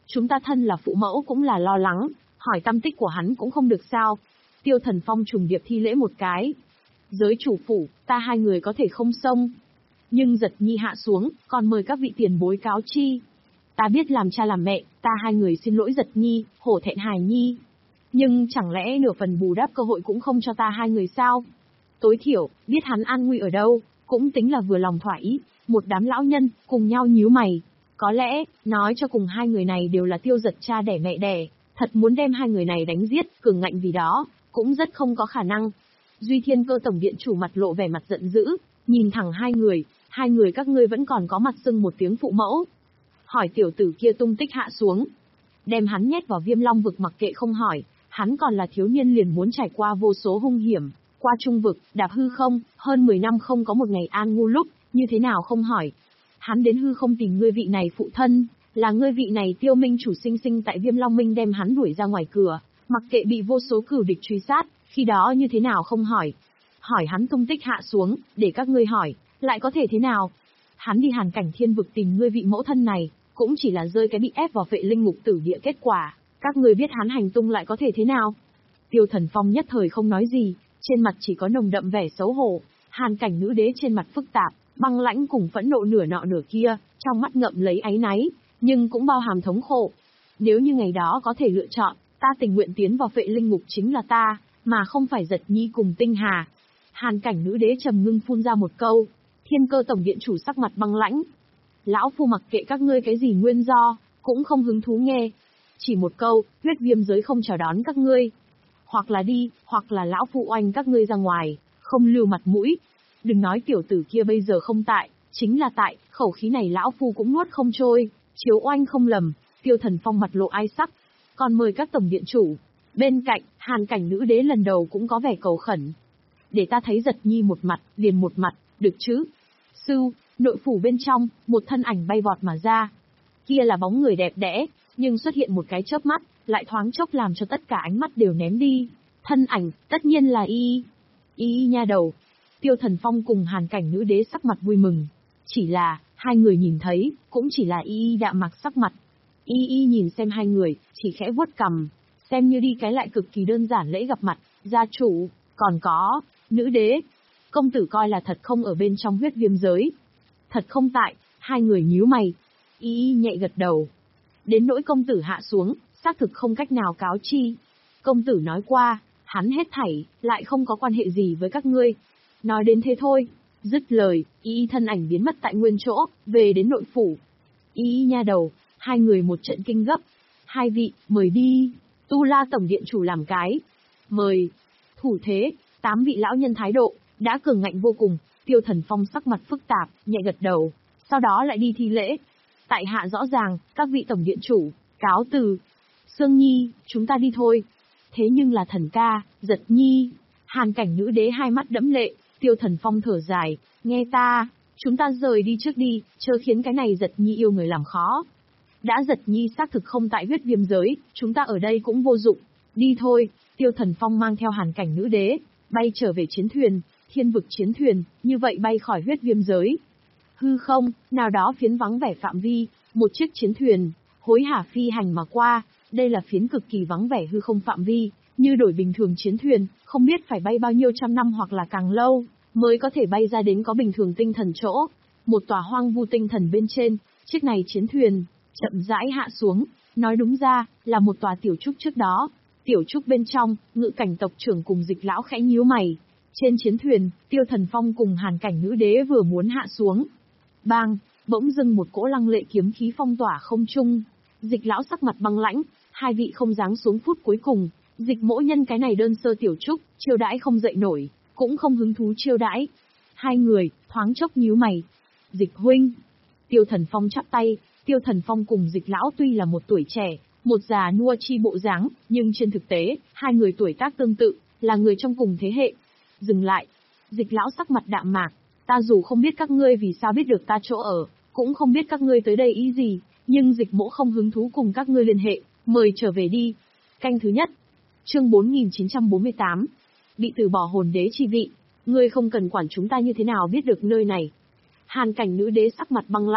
Chúng ta thân là phụ mẫu cũng là lo lắng, hỏi tâm tích của hắn cũng không được sao. Tiêu Thần Phong trùng điệp thi lễ một cái. Giới chủ phủ, ta hai người có thể không xông. Nhưng Giật Nhi hạ xuống, còn mời các vị tiền bối cáo chi. Ta biết làm cha làm mẹ, ta hai người xin lỗi Giật Nhi, hổ thẹn hài nhi. Nhưng chẳng lẽ nửa phần bù đắp cơ hội cũng không cho ta hai người sao? Tối thiểu, biết hắn an nguy ở đâu, cũng tính là vừa lòng thỏa ý. Một đám lão nhân, cùng nhau nhíu mày. Có lẽ, nói cho cùng hai người này đều là Tiêu Giật cha đẻ mẹ đẻ, thật muốn đem hai người này đánh giết, cường ngạnh vì đó, cũng rất không có khả năng. Duy Thiên Cơ tổng điện chủ mặt lộ vẻ mặt giận dữ, nhìn thẳng hai người, hai người các ngươi vẫn còn có mặt xưng một tiếng phụ mẫu. Hỏi tiểu tử kia tung tích hạ xuống. Đem hắn nhét vào Viêm Long vực mặc kệ không hỏi, hắn còn là thiếu niên liền muốn trải qua vô số hung hiểm, qua trung vực, đạp hư không, hơn mười năm không có một ngày an ngu lúc, như thế nào không hỏi. Hắn đến hư không tìm ngươi vị này phụ thân, là ngươi vị này Tiêu Minh chủ sinh sinh tại Viêm Long Minh đem hắn đuổi ra ngoài cửa, mặc kệ bị vô số cửu địch truy sát, khi đó như thế nào không hỏi. Hỏi hắn tung tích hạ xuống, để các ngươi hỏi, lại có thể thế nào? Hắn đi Hàn Cảnh Thiên vực tìm ngươi vị mẫu thân này, cũng chỉ là rơi cái bị ép vào Phệ Linh Ngục Tử Địa kết quả, các ngươi biết hắn hành tung lại có thể thế nào? Tiêu Thần Phong nhất thời không nói gì, trên mặt chỉ có nồng đậm vẻ xấu hổ. Hàn Cảnh nữ đế trên mặt phức tạp, băng lãnh cùng phẫn nộ nửa nọ nửa kia, trong mắt ngậm lấy áy náy, nhưng cũng bao hàm thống khổ. Nếu như ngày đó có thể lựa chọn, ta tình nguyện tiến vào Phệ Linh Ngục chính là ta, mà không phải Giật Nhi cùng Tinh Hà. Hàn Cảnh nữ đế trầm ngưng phun ra một câu. Thiên Cơ tổng điện chủ sắc mặt băng lãnh. Lão phu mặc kệ các ngươi cái gì nguyên do, cũng không hứng thú nghe. Chỉ một câu, huyết viêm giới không chào đón các ngươi. Hoặc là đi, hoặc là lão phu oanh các ngươi ra ngoài, không lưu mặt mũi. Đừng nói tiểu tử kia bây giờ không tại, chính là tại, khẩu khí này lão phu cũng nuốt không trôi. Chiếu oanh không lầm, Tiêu Thần Phong mặt lộ ai sắc. Còn mời các tổng điện chủ. Bên cạnh, Hàn Cảnh nữ đế lần đầu cũng có vẻ cầu khẩn. Để ta thấy Giật Nhi một mặt, liền một mặt, được chứ? Sư, nội phủ bên trong, một thân ảnh bay vọt mà ra. Kia là bóng người đẹp đẽ, nhưng xuất hiện một cái chớp mắt, lại thoáng chốc làm cho tất cả ánh mắt đều ném đi. Thân ảnh, tất nhiên là y. Y y nha đầu. Tiêu Thần Phong cùng Hàn Cảnh nữ đế sắc mặt vui mừng. Chỉ là, hai người nhìn thấy, cũng chỉ là y y đạm mặc sắc mặt. Y y nhìn xem hai người, chỉ khẽ vuốt cằm, xem như đi cái lại cực kỳ đơn giản lễ gặp mặt, gia chủ, còn có, nữ đế. Công tử coi là thật không ở bên trong huyết viêm giới. Thật không tại, hai người nhíu mày. Y y nhẹ gật đầu. Đến nỗi công tử hạ xuống, xác thực không cách nào cáo chi. Công tử nói qua, hắn hết thảy, lại không có quan hệ gì với các ngươi. Nói đến thế thôi. Dứt lời, y y thân ảnh biến mất tại nguyên chỗ, về đến nội phủ. Y y nha đầu, hai người một trận kinh gấp. Hai vị, mời đi. Tu La tổng điện chủ làm cái. Mời. Thủ thế, tám vị lão nhân thái độ, đã cường ngạnh vô cùng. Tiêu Thần Phong sắc mặt phức tạp, nhẹ gật đầu. Sau đó lại đi thi lễ. Tại hạ rõ ràng, các vị tổng điện chủ, cáo từ. Sương Nhi, chúng ta đi thôi. Thế nhưng là thần ca, Giật Nhi. Hàn Cảnh nữ đế hai mắt đẫm lệ. Tiêu Thần Phong thở dài, nghe ta, chúng ta rời đi trước đi, chớ khiến cái này Giật Nhi yêu người làm khó. Đã Giật Nhi xác thực không tại huyết viêm giới, chúng ta ở đây cũng vô dụng. Đi thôi. Tiêu Thần Phong mang theo Hàn Cảnh nữ đế, bay trở về chiến thuyền, thiên vực chiến thuyền, như vậy bay khỏi huyết viêm giới. Hư không, nào đó phiến vắng vẻ phạm vi, một chiếc chiến thuyền, hối hả phi hành mà qua, đây là phiến cực kỳ vắng vẻ hư không phạm vi, như đổi bình thường chiến thuyền, không biết phải bay bao nhiêu trăm năm hoặc là càng lâu, mới có thể bay ra đến có bình thường tinh thần chỗ. Một tòa hoang vu tinh thần bên trên, chiếc này chiến thuyền, chậm rãi hạ xuống, nói đúng ra, là một tòa tiểu trúc trước đó. Tiểu trúc bên trong, Ngự Cảnh tộc trưởng cùng Dịch lão khẽ nhíu mày. Trên chiến thuyền, Tiêu Thần Phong cùng Hàn Cảnh nữ đế vừa muốn hạ xuống. Bang, bỗng dưng một cỗ lăng lệ kiếm khí phong tỏa không trung. Dịch lão sắc mặt băng lãnh, hai vị không dáng xuống phút cuối cùng. Dịch mỗ nhân cái này đơn sơ tiểu trúc, chiêu đãi không dậy nổi, cũng không hứng thú chiêu đãi. Hai người, thoáng chốc nhíu mày. Dịch huynh. Tiêu Thần Phong chắp tay. Tiêu Thần Phong cùng Dịch lão tuy là một tuổi trẻ, một già nua chi bộ dáng, nhưng trên thực tế, hai người tuổi tác tương tự, là người trong cùng thế hệ. Dừng lại. Dịch lão sắc mặt đạm mạc. Ta dù không biết các ngươi vì sao biết được ta chỗ ở, cũng không biết các ngươi tới đây ý gì, nhưng Dịch mỗ không hứng thú cùng các ngươi liên hệ, mời trở về đi. Canh thứ nhất. Chương bốn nghìn chín trăm bốn mươi tám. Bị từ bỏ hồn đế chi vị, ngươi không cần quản chúng ta như thế nào biết được nơi này. Hàn Cảnh nữ đế sắc mặt băng lãnh,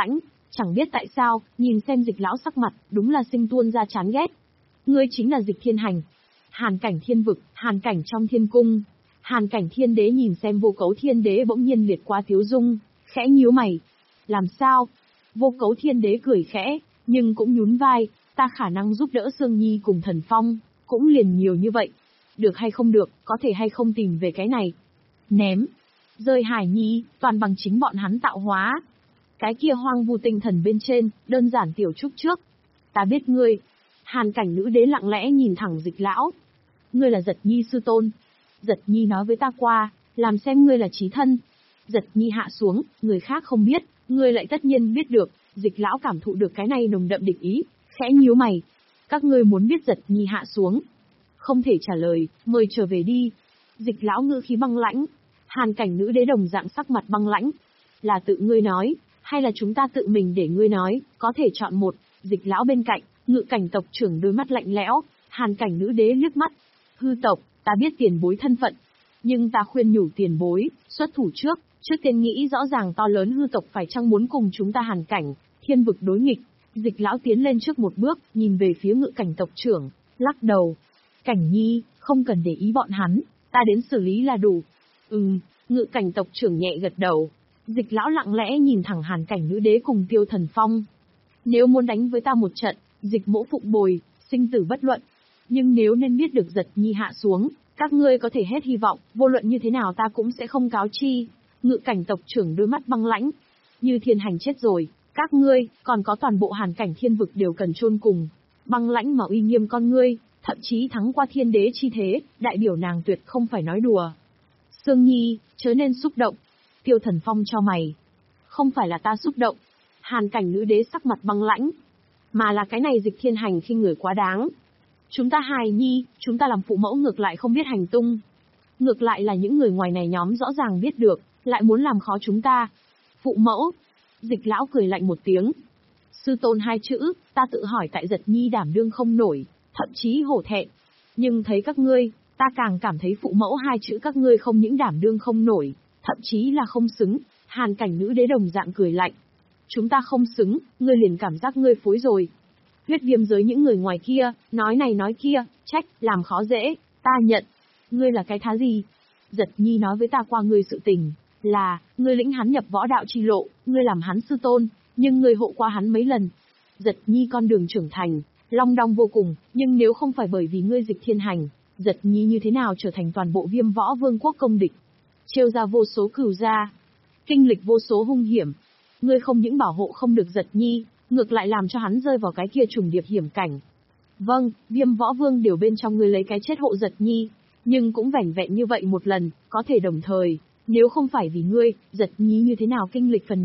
Chẳng biết tại sao, nhìn xem Dịch lão sắc mặt, đúng là sinh tuôn ra chán ghét. Ngươi chính là Dịch Thiên Hành. Hàn cảnh thiên vực, hàn cảnh trong thiên cung. Hàn cảnh thiên đế nhìn xem Vô Cấu Thiên Đế bỗng nhiên liệt qua tiếu dung, khẽ nhíu mày. Làm sao? Vô Cấu Thiên Đế cười khẽ, nhưng cũng nhún vai, ta khả năng giúp đỡ Sương Nhi cùng Thần Phong, cũng liền nhiều như vậy. Được hay không được, có thể hay không tìm về cái này. Ném. Rơi Hải Nhi, toàn bằng chính bọn hắn tạo hóa. Cái kia hoang vu tinh thần bên trên, đơn giản tiểu trúc trước. Ta biết ngươi. Hàn cảnh nữ đế lặng lẽ nhìn thẳng Dịch lão. Ngươi là Giật Nhi sư tôn. Giật Nhi nói với ta qua, làm xem ngươi là chí thân. Giật Nhi hạ xuống, người khác không biết, ngươi lại tất nhiên biết được. Dịch lão cảm thụ được cái này nồng đậm địch ý, khẽ nhíu mày. Các ngươi muốn biết Giật Nhi hạ xuống. Không thể trả lời, mời trở về đi. Dịch lão ngữ khí băng lãnh. Hàn cảnh nữ đế đồng dạng sắc mặt băng lãnh. Là tự ngươi nói, hay là chúng ta tự mình để ngươi nói, có thể chọn một. Dịch lão bên cạnh, Ngự cảnh tộc trưởng đôi mắt lạnh lẽo. Hàn cảnh nữ đế liếc mắt. Hư tộc, ta biết tiền bối thân phận. Nhưng ta khuyên nhủ tiền bối, xuất thủ trước, trước tiên nghĩ rõ ràng to lớn hư tộc phải chăng muốn cùng chúng ta hàn cảnh, thiên vực đối nghịch. Dịch lão tiến lên trước một bước, nhìn về phía ngự cảnh tộc trưởng, lắc đầu. Cảnh nhi, không cần để ý bọn hắn, ta đến xử lý là đủ. Ừm, ngự cảnh tộc trưởng nhẹ gật đầu. Dịch lão lặng lẽ nhìn thẳng hàn cảnh nữ đế cùng Tiêu Thần Phong. Nếu muốn đánh với ta một trận, dịch mỗ phụng bồi, sinh tử bất luận. Nhưng nếu nên biết được Giật Nhi hạ xuống, các ngươi có thể hết hy vọng, vô luận như thế nào ta cũng sẽ không cáo chi. Ngự cảnh tộc trưởng đôi mắt băng lãnh. Như Thiên Hành chết rồi, các ngươi, còn có toàn bộ hàn cảnh thiên vực đều cần chôn cùng. Băng lãnh mà uy nghiêm con ngươi, thậm chí thắng qua thiên đế chi thế, đại biểu nàng tuyệt không phải nói đùa. Sương Nhi, chớ nên xúc động. Tiêu Thần Phong cho mày. Không phải là ta xúc động. Hàn cảnh nữ đế sắc mặt băng lãnh. Mà là cái này Dịch Thiên Hành khinh người quá đáng. Chúng ta hài nhi, chúng ta làm phụ mẫu ngược lại không biết hành tung. Ngược lại là những người ngoài này nhóm rõ ràng biết được, lại muốn làm khó chúng ta. Phụ mẫu. Dịch lão cười lạnh một tiếng. Sư tôn hai chữ, ta tự hỏi tại Giật Nhi đảm đương không nổi, thậm chí hổ thẹn. Nhưng thấy các ngươi, ta càng cảm thấy phụ mẫu hai chữ các ngươi không những đảm đương không nổi, thậm chí là không xứng. Hàn cảnh nữ đế đồng dạng cười lạnh. Chúng ta không xứng, ngươi liền cảm giác ngươi phối rồi. Huyết viêm giới những người ngoài kia, nói này nói kia, trách, làm khó dễ, ta nhận. Ngươi là cái thá gì? Giật Nhi nói với ta qua ngươi sự tình, là, ngươi lĩnh hắn nhập võ đạo chi lộ, ngươi làm hắn sư tôn, nhưng ngươi hộ qua hắn mấy lần. Giật Nhi con đường trưởng thành, long đong vô cùng, nhưng nếu không phải bởi vì ngươi Dịch Thiên Hành, Giật Nhi như thế nào trở thành toàn bộ Viêm Võ Vương quốc công địch? Trêu ra vô số cửu gia, kinh lịch vô số hung hiểm. Ngươi không những bảo hộ không được Giật Nhi, ngược lại làm cho hắn rơi vào cái kia trùng điệp hiểm cảnh. Vâng, Viêm Võ Vương đều bên trong ngươi lấy cái chết hộ Giật Nhi, nhưng cũng vẻn vẹn như vậy một lần, có thể đồng thời, nếu không phải vì ngươi, Giật Nhi như thế nào kinh lịch phần